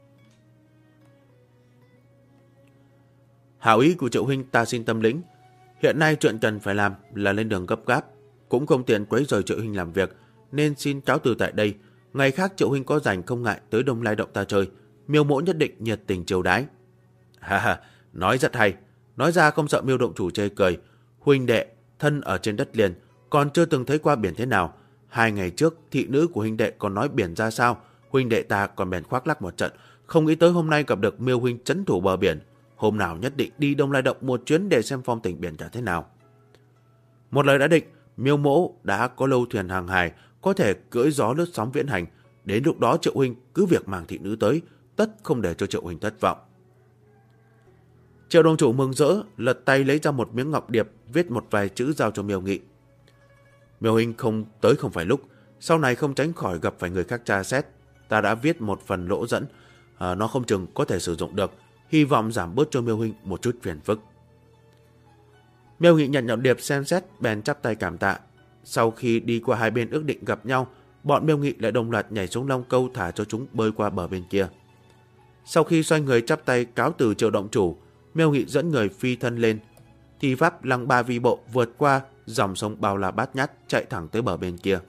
Hảo ý của Triệu huynh ta xin tâm lĩnh. Hiện nay chuyện cần phải làm là lên đường gấp gáp, cũng không tiện quấy rầy Triệu huynh làm việc, nên xin cáo từ tại đây. Ngày khác Triệu huynh có rảnh không ngại tới Đông Lai Động ta chơi, Miêu mỗ nhất định nhiệt tình chiêu đái. Nói rất hay, nói ra không sợ Miêu động chủ chê cười. Huynh đệ thân ở trên đất liền, còn chưa từng thấy qua biển thế nào. 2 ngày trước thị nữ của huynh đệ còn nói biển ra sao, huynh đệ ta còn bèn khoác lác một trận, không nghĩ tới hôm nay gặp được Miêu huynh trấn thủ bờ biển. Hôm nào nhất định đi Đông Lai Động một chuyến để xem phong tình biển cả thế nào. Một lời đã định, Miêu mỗ đã có lâu thuyền hàng hải, có thể cưỡi gió lướt sóng viễn hành. Đến lúc đó Triệu huynh cứ việc mang thị nữ tới, tất không để cho Triệu huynh thất vọng. Triệu đồng chủ mừng rỡ, lật tay lấy ra một miếng ngọc điệp, viết một vài chữ giao cho Miêu Nghị. Miêu huynh không tới không phải lúc, sau này không tránh khỏi gặp phải người khác tra xét. Ta đã viết một phần lỗ dẫn, nó không chừng có thể sử dụng được, hy vọng giảm bớt cho Miêu huynh một chút phiền phức. Miêu Nghị nhận ngọc điệp xem xét, bèn chắp tay cảm tạ. Sau khi đi qua hai bên ước định gặp nhau, bọn Miêu Nghị lại đồng loạt nhảy xuống long câu thả cho chúng bơi qua bờ bên kia. Sau khi xoay người chắp tay cáo từ Triệu động chủ, Miêu Nghị dẫn người phi thân lên, thi pháp lăng ba vi bộ vượt qua dòng sông bao la bát nhát, chạy thẳng tới bờ bên kia.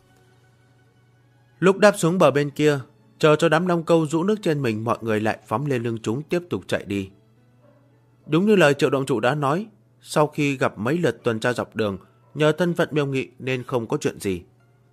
Lúc đáp xuống bờ bên kia, chờ cho đám long câu rũ nước trên mình, mọi người lại phóng lên lưng chúng tiếp tục chạy đi. Đúng như lời Triệu động chủ đã nói, sau khi gặp mấy lượt tuần tra dọc đường, nhờ thân phận Miêu Nghị nên không có chuyện gì.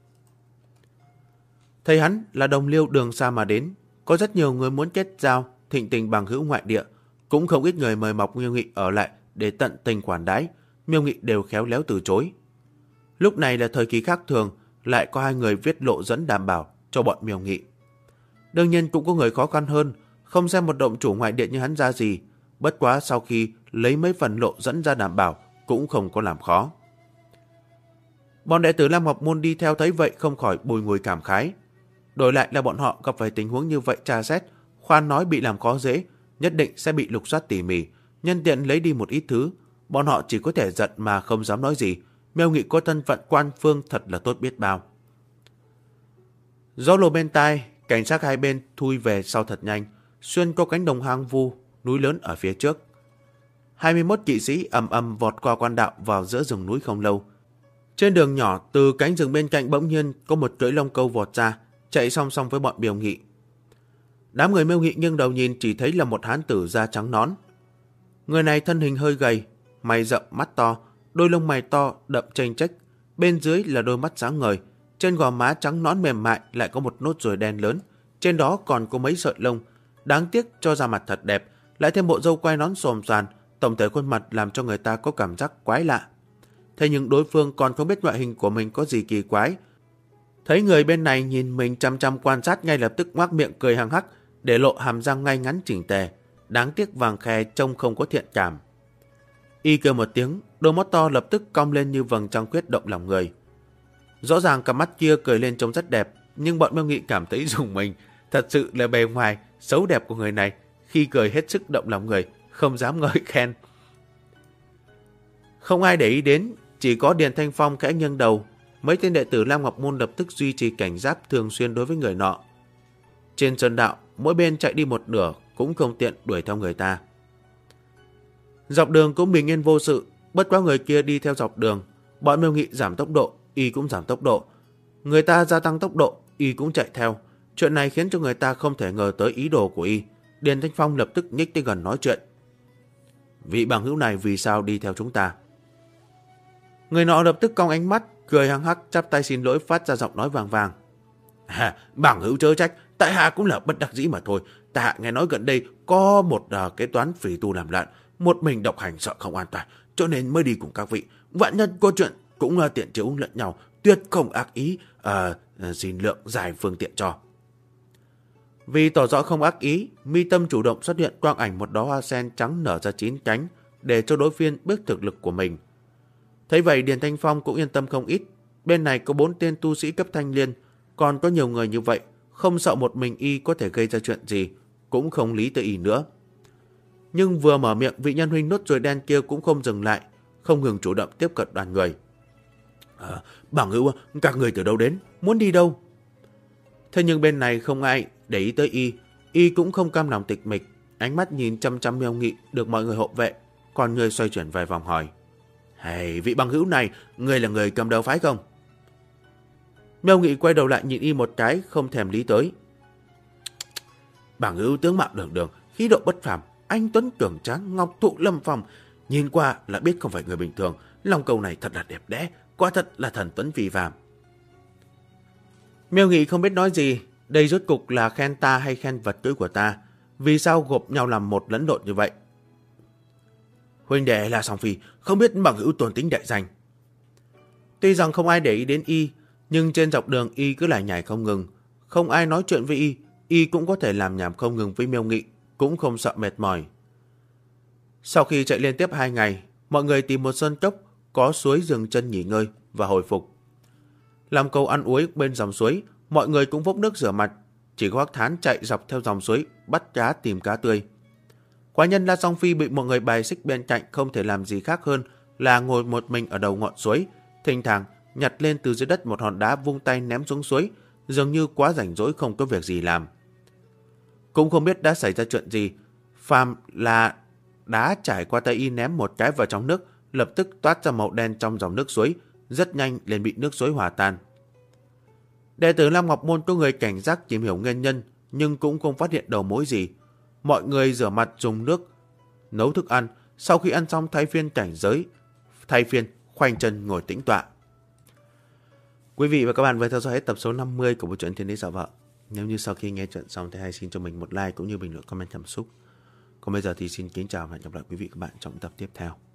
Thấy hắn là đồng liêu đường xa mà đến, có rất nhiều người muốn kết giao, thịnh tình bằng hữu ngoại địa, cũng không ít người mời mọc Miêu Nghị ở lại để tận tình khoản đãi, Miêu Nghị đều khéo léo từ chối. Lúc này là thời kỳ khác thường, lại có 2 người viết lộ dẫn đảm bảo cho bọn Miêu Nghị. Đương nhiên cũng có người khó khăn hơn, không xem một động chủ ngoại địa như hắn ra gì, bất quá sau khi lấy mấy phần lộ dẫn ra đảm bảo cũng không có làm khó. Bọn đệ tử Lam Ngọc Môn đi theo thấy vậy không khỏi bùi ngùi cảm khái. Đổi lại là bọn họ gặp phải tình huống như vậy tra xét, khoan nói bị làm khó dễ, nhất định sẽ bị lục soát tỉ mỉ, nhân tiện lấy đi một ít thứ. Bọn họ chỉ có thể giận mà không dám nói gì. Miêu Nghị có thân phận quan phương thật là tốt biết bao. Gió lùa bên tai, cảnh sát hai bên thui về sau thật nhanh, xuyên qua cánh đồng hoang vu, núi lớn ở phía trước. 21 kỵ sĩ ầm ầm vọt qua quan đạo vào giữa rừng núi không lâu. Trên đường nhỏ, từ cánh rừng bên cạnh bỗng nhiên có một cưỡi lông câu vọt ra, chạy song song với bọn Miêu Nghị. Đám người Miêu Nghị nghiêng đầu nhìn chỉ thấy là một hán tử da trắng nón. Người này thân hình hơi gầy, mày rậm mắt to, đôi lông mày to đậm chênh chách, bên dưới là đôi mắt sáng ngời, trên gò má trắng nõn mềm mại lại có một nốt ruồi đen lớn, trên đó còn có mấy sợi lông. Đáng tiếc cho da mặt thật đẹp, lại thêm bộ râu quai nón xồm xoàn, tổng thể khuôn mặt làm cho người ta có cảm giác quái lạ. Thế nhưng đối phương còn không biết ngoại hình của mình có gì kỳ quái. Thấy người bên này nhìn mình chăm chăm quan sát, ngay lập tức ngoác miệng cười hăng hắc, để lộ hàm răng ngay ngắn chỉnh tề. Đáng tiếc Vàng Khè trông không có thiện cảm. Y kêu một tiếng, đôi mắt to lập tức cong lên như vầng trăng khuyết động lòng người. Rõ ràng cặp mắt kia cười lên trông rất đẹp, nhưng bọn Miêu Nghị cảm thấy rùng mình. Thật sự là bề ngoài xấu đẹp của người này, khi cười hết sức động lòng người, không dám ngợi khen. Không ai để ý đến, chỉ có Điền Thanh Phong khẽ nghiêng đầu. Mấy tên đệ tử Lam Ngọc Môn lập tức duy trì cảnh giác thường xuyên đối với người nọ. Trên sơn đạo, mỗi bên chạy đi một nửa cũng không tiện đuổi theo người ta. Dọc đường cũng bình yên vô sự, bất quá người kia đi theo dọc đường. Bọn Miêu Nghị giảm tốc độ, y cũng giảm tốc độ. Người ta gia tăng tốc độ, y cũng chạy theo. Chuyện này khiến cho người ta không thể ngờ tới ý đồ của y. Điền Thanh Phong lập tức nhích tới gần nói chuyện. Vị bằng hữu này vì sao đi theo chúng ta? Người nọ lập tức cong ánh mắt, cười hăng hắc, chắp tay xin lỗi, phát ra giọng nói vàng vàng. Bằng hữu chớ trách, tại hạ cũng là bất đắc dĩ mà thôi. Tại hạ nghe nói gần đây có một kế toán phỉ tu làm loạn, một mình độc hành sợ không an toàn, cho nên mới đi cùng các vị. Vạn nhân có chuyện cũng tiện chiếu lẫn nhau, tuyệt không ác ý, xin lượng giải phương tiện cho. Vì tỏ rõ không ác ý, mi tâm chủ động xuất hiện quang ảnh một đóa hoa sen trắng nở ra 9 cánh, để cho đối phương biết thực lực của mình. Thấy vậy, Điền Thanh Phong cũng yên tâm không ít. Bên này có 4 tên tu sĩ cấp thanh liên, còn có nhiều người như vậy, không sợ một mình y có thể gây ra chuyện gì, cũng không lý tới y nữa. Nhưng vừa mở miệng, vị nhân huynh nốt ruồi đen kia cũng không dừng lại, không ngừng chủ động tiếp cận đoàn người. Bằng hữu, các người từ đâu đến, muốn đi đâu? Thế nhưng bên này không ai để ý tới y cũng không cam lòng tịch mịch, ánh mắt nhìn chăm chăm Miêu Nghị được mọi người hộ vệ, còn người xoay chuyển vài vòng hỏi. Vị bằng hữu này, người là người cầm đầu phái không? Miêu Nghị quay đầu lại nhìn y một cái, không thèm lý tới. Bằng hữu tướng mạo đường đường, khí độ bất phàm, anh tuấn cường tráng, ngọc thụ lâm phong, nhìn qua là biết không phải người bình thường. Lòng cầu này thật là đẹp đẽ, quả thật là thần tuấn phi phàm. Miêu Nghị không biết nói gì, đây rốt cục là khen ta hay khen vật cưỡi của ta? Vì sao gộp nhau làm một lẫn lộn như vậy? Huynh đệ là Song Phi, không biết bằng hữu tôn tính đại danh. Tuy rằng không ai để ý đến y, nhưng trên dọc đường y cứ lại nhảy không ngừng. Không ai nói chuyện với y cũng có thể làm nhảm không ngừng với Miêu Nghị, cũng không sợ mệt mỏi. Sau khi chạy liên tiếp 2 ngày, mọi người tìm một sơn cốc có suối dừng chân nghỉ ngơi và hồi phục. Làm câu ăn uống bên dòng suối, mọi người cũng vốc nước rửa mặt, chỉ có Hoắc Thán chạy dọc theo dòng suối bắt cá tìm cá tươi. Quái nhân La Song Phi bị mọi người bài xích bên cạnh, không thể làm gì khác hơn là ngồi một mình ở đầu ngọn suối, thỉnh thoảng nhặt lên từ dưới đất một hòn đá vung tay ném xuống suối, dường như quá rảnh rỗi không có việc gì làm. Cũng không biết đã xảy ra chuyện gì, phàm là đá trải qua tay y ném một cái vào trong nước, lập tức toát ra màu đen trong dòng nước suối, rất nhanh liền bị nước suối hòa tan. Đệ tử Lam Ngọc Môn có người cảnh giác tìm hiểu nguyên nhân, nhưng cũng không phát hiện đầu mối gì. Mọi người rửa mặt dùng nước, nấu thức ăn, sau khi ăn xong thay phiên cảnh giới, thay phiên khoanh chân ngồi tĩnh tọa. Quý vị và các bạn vừa theo dõi hết tập số 50 của bộ truyện Thiên Đế Giả Vợ. Nếu như sau khi nghe chuyện xong thì hãy xin cho mình một like cũng như bình luận comment cảm xúc. Còn bây giờ thì xin kính chào và hẹn gặp lại quý vị và các bạn trong tập tiếp theo.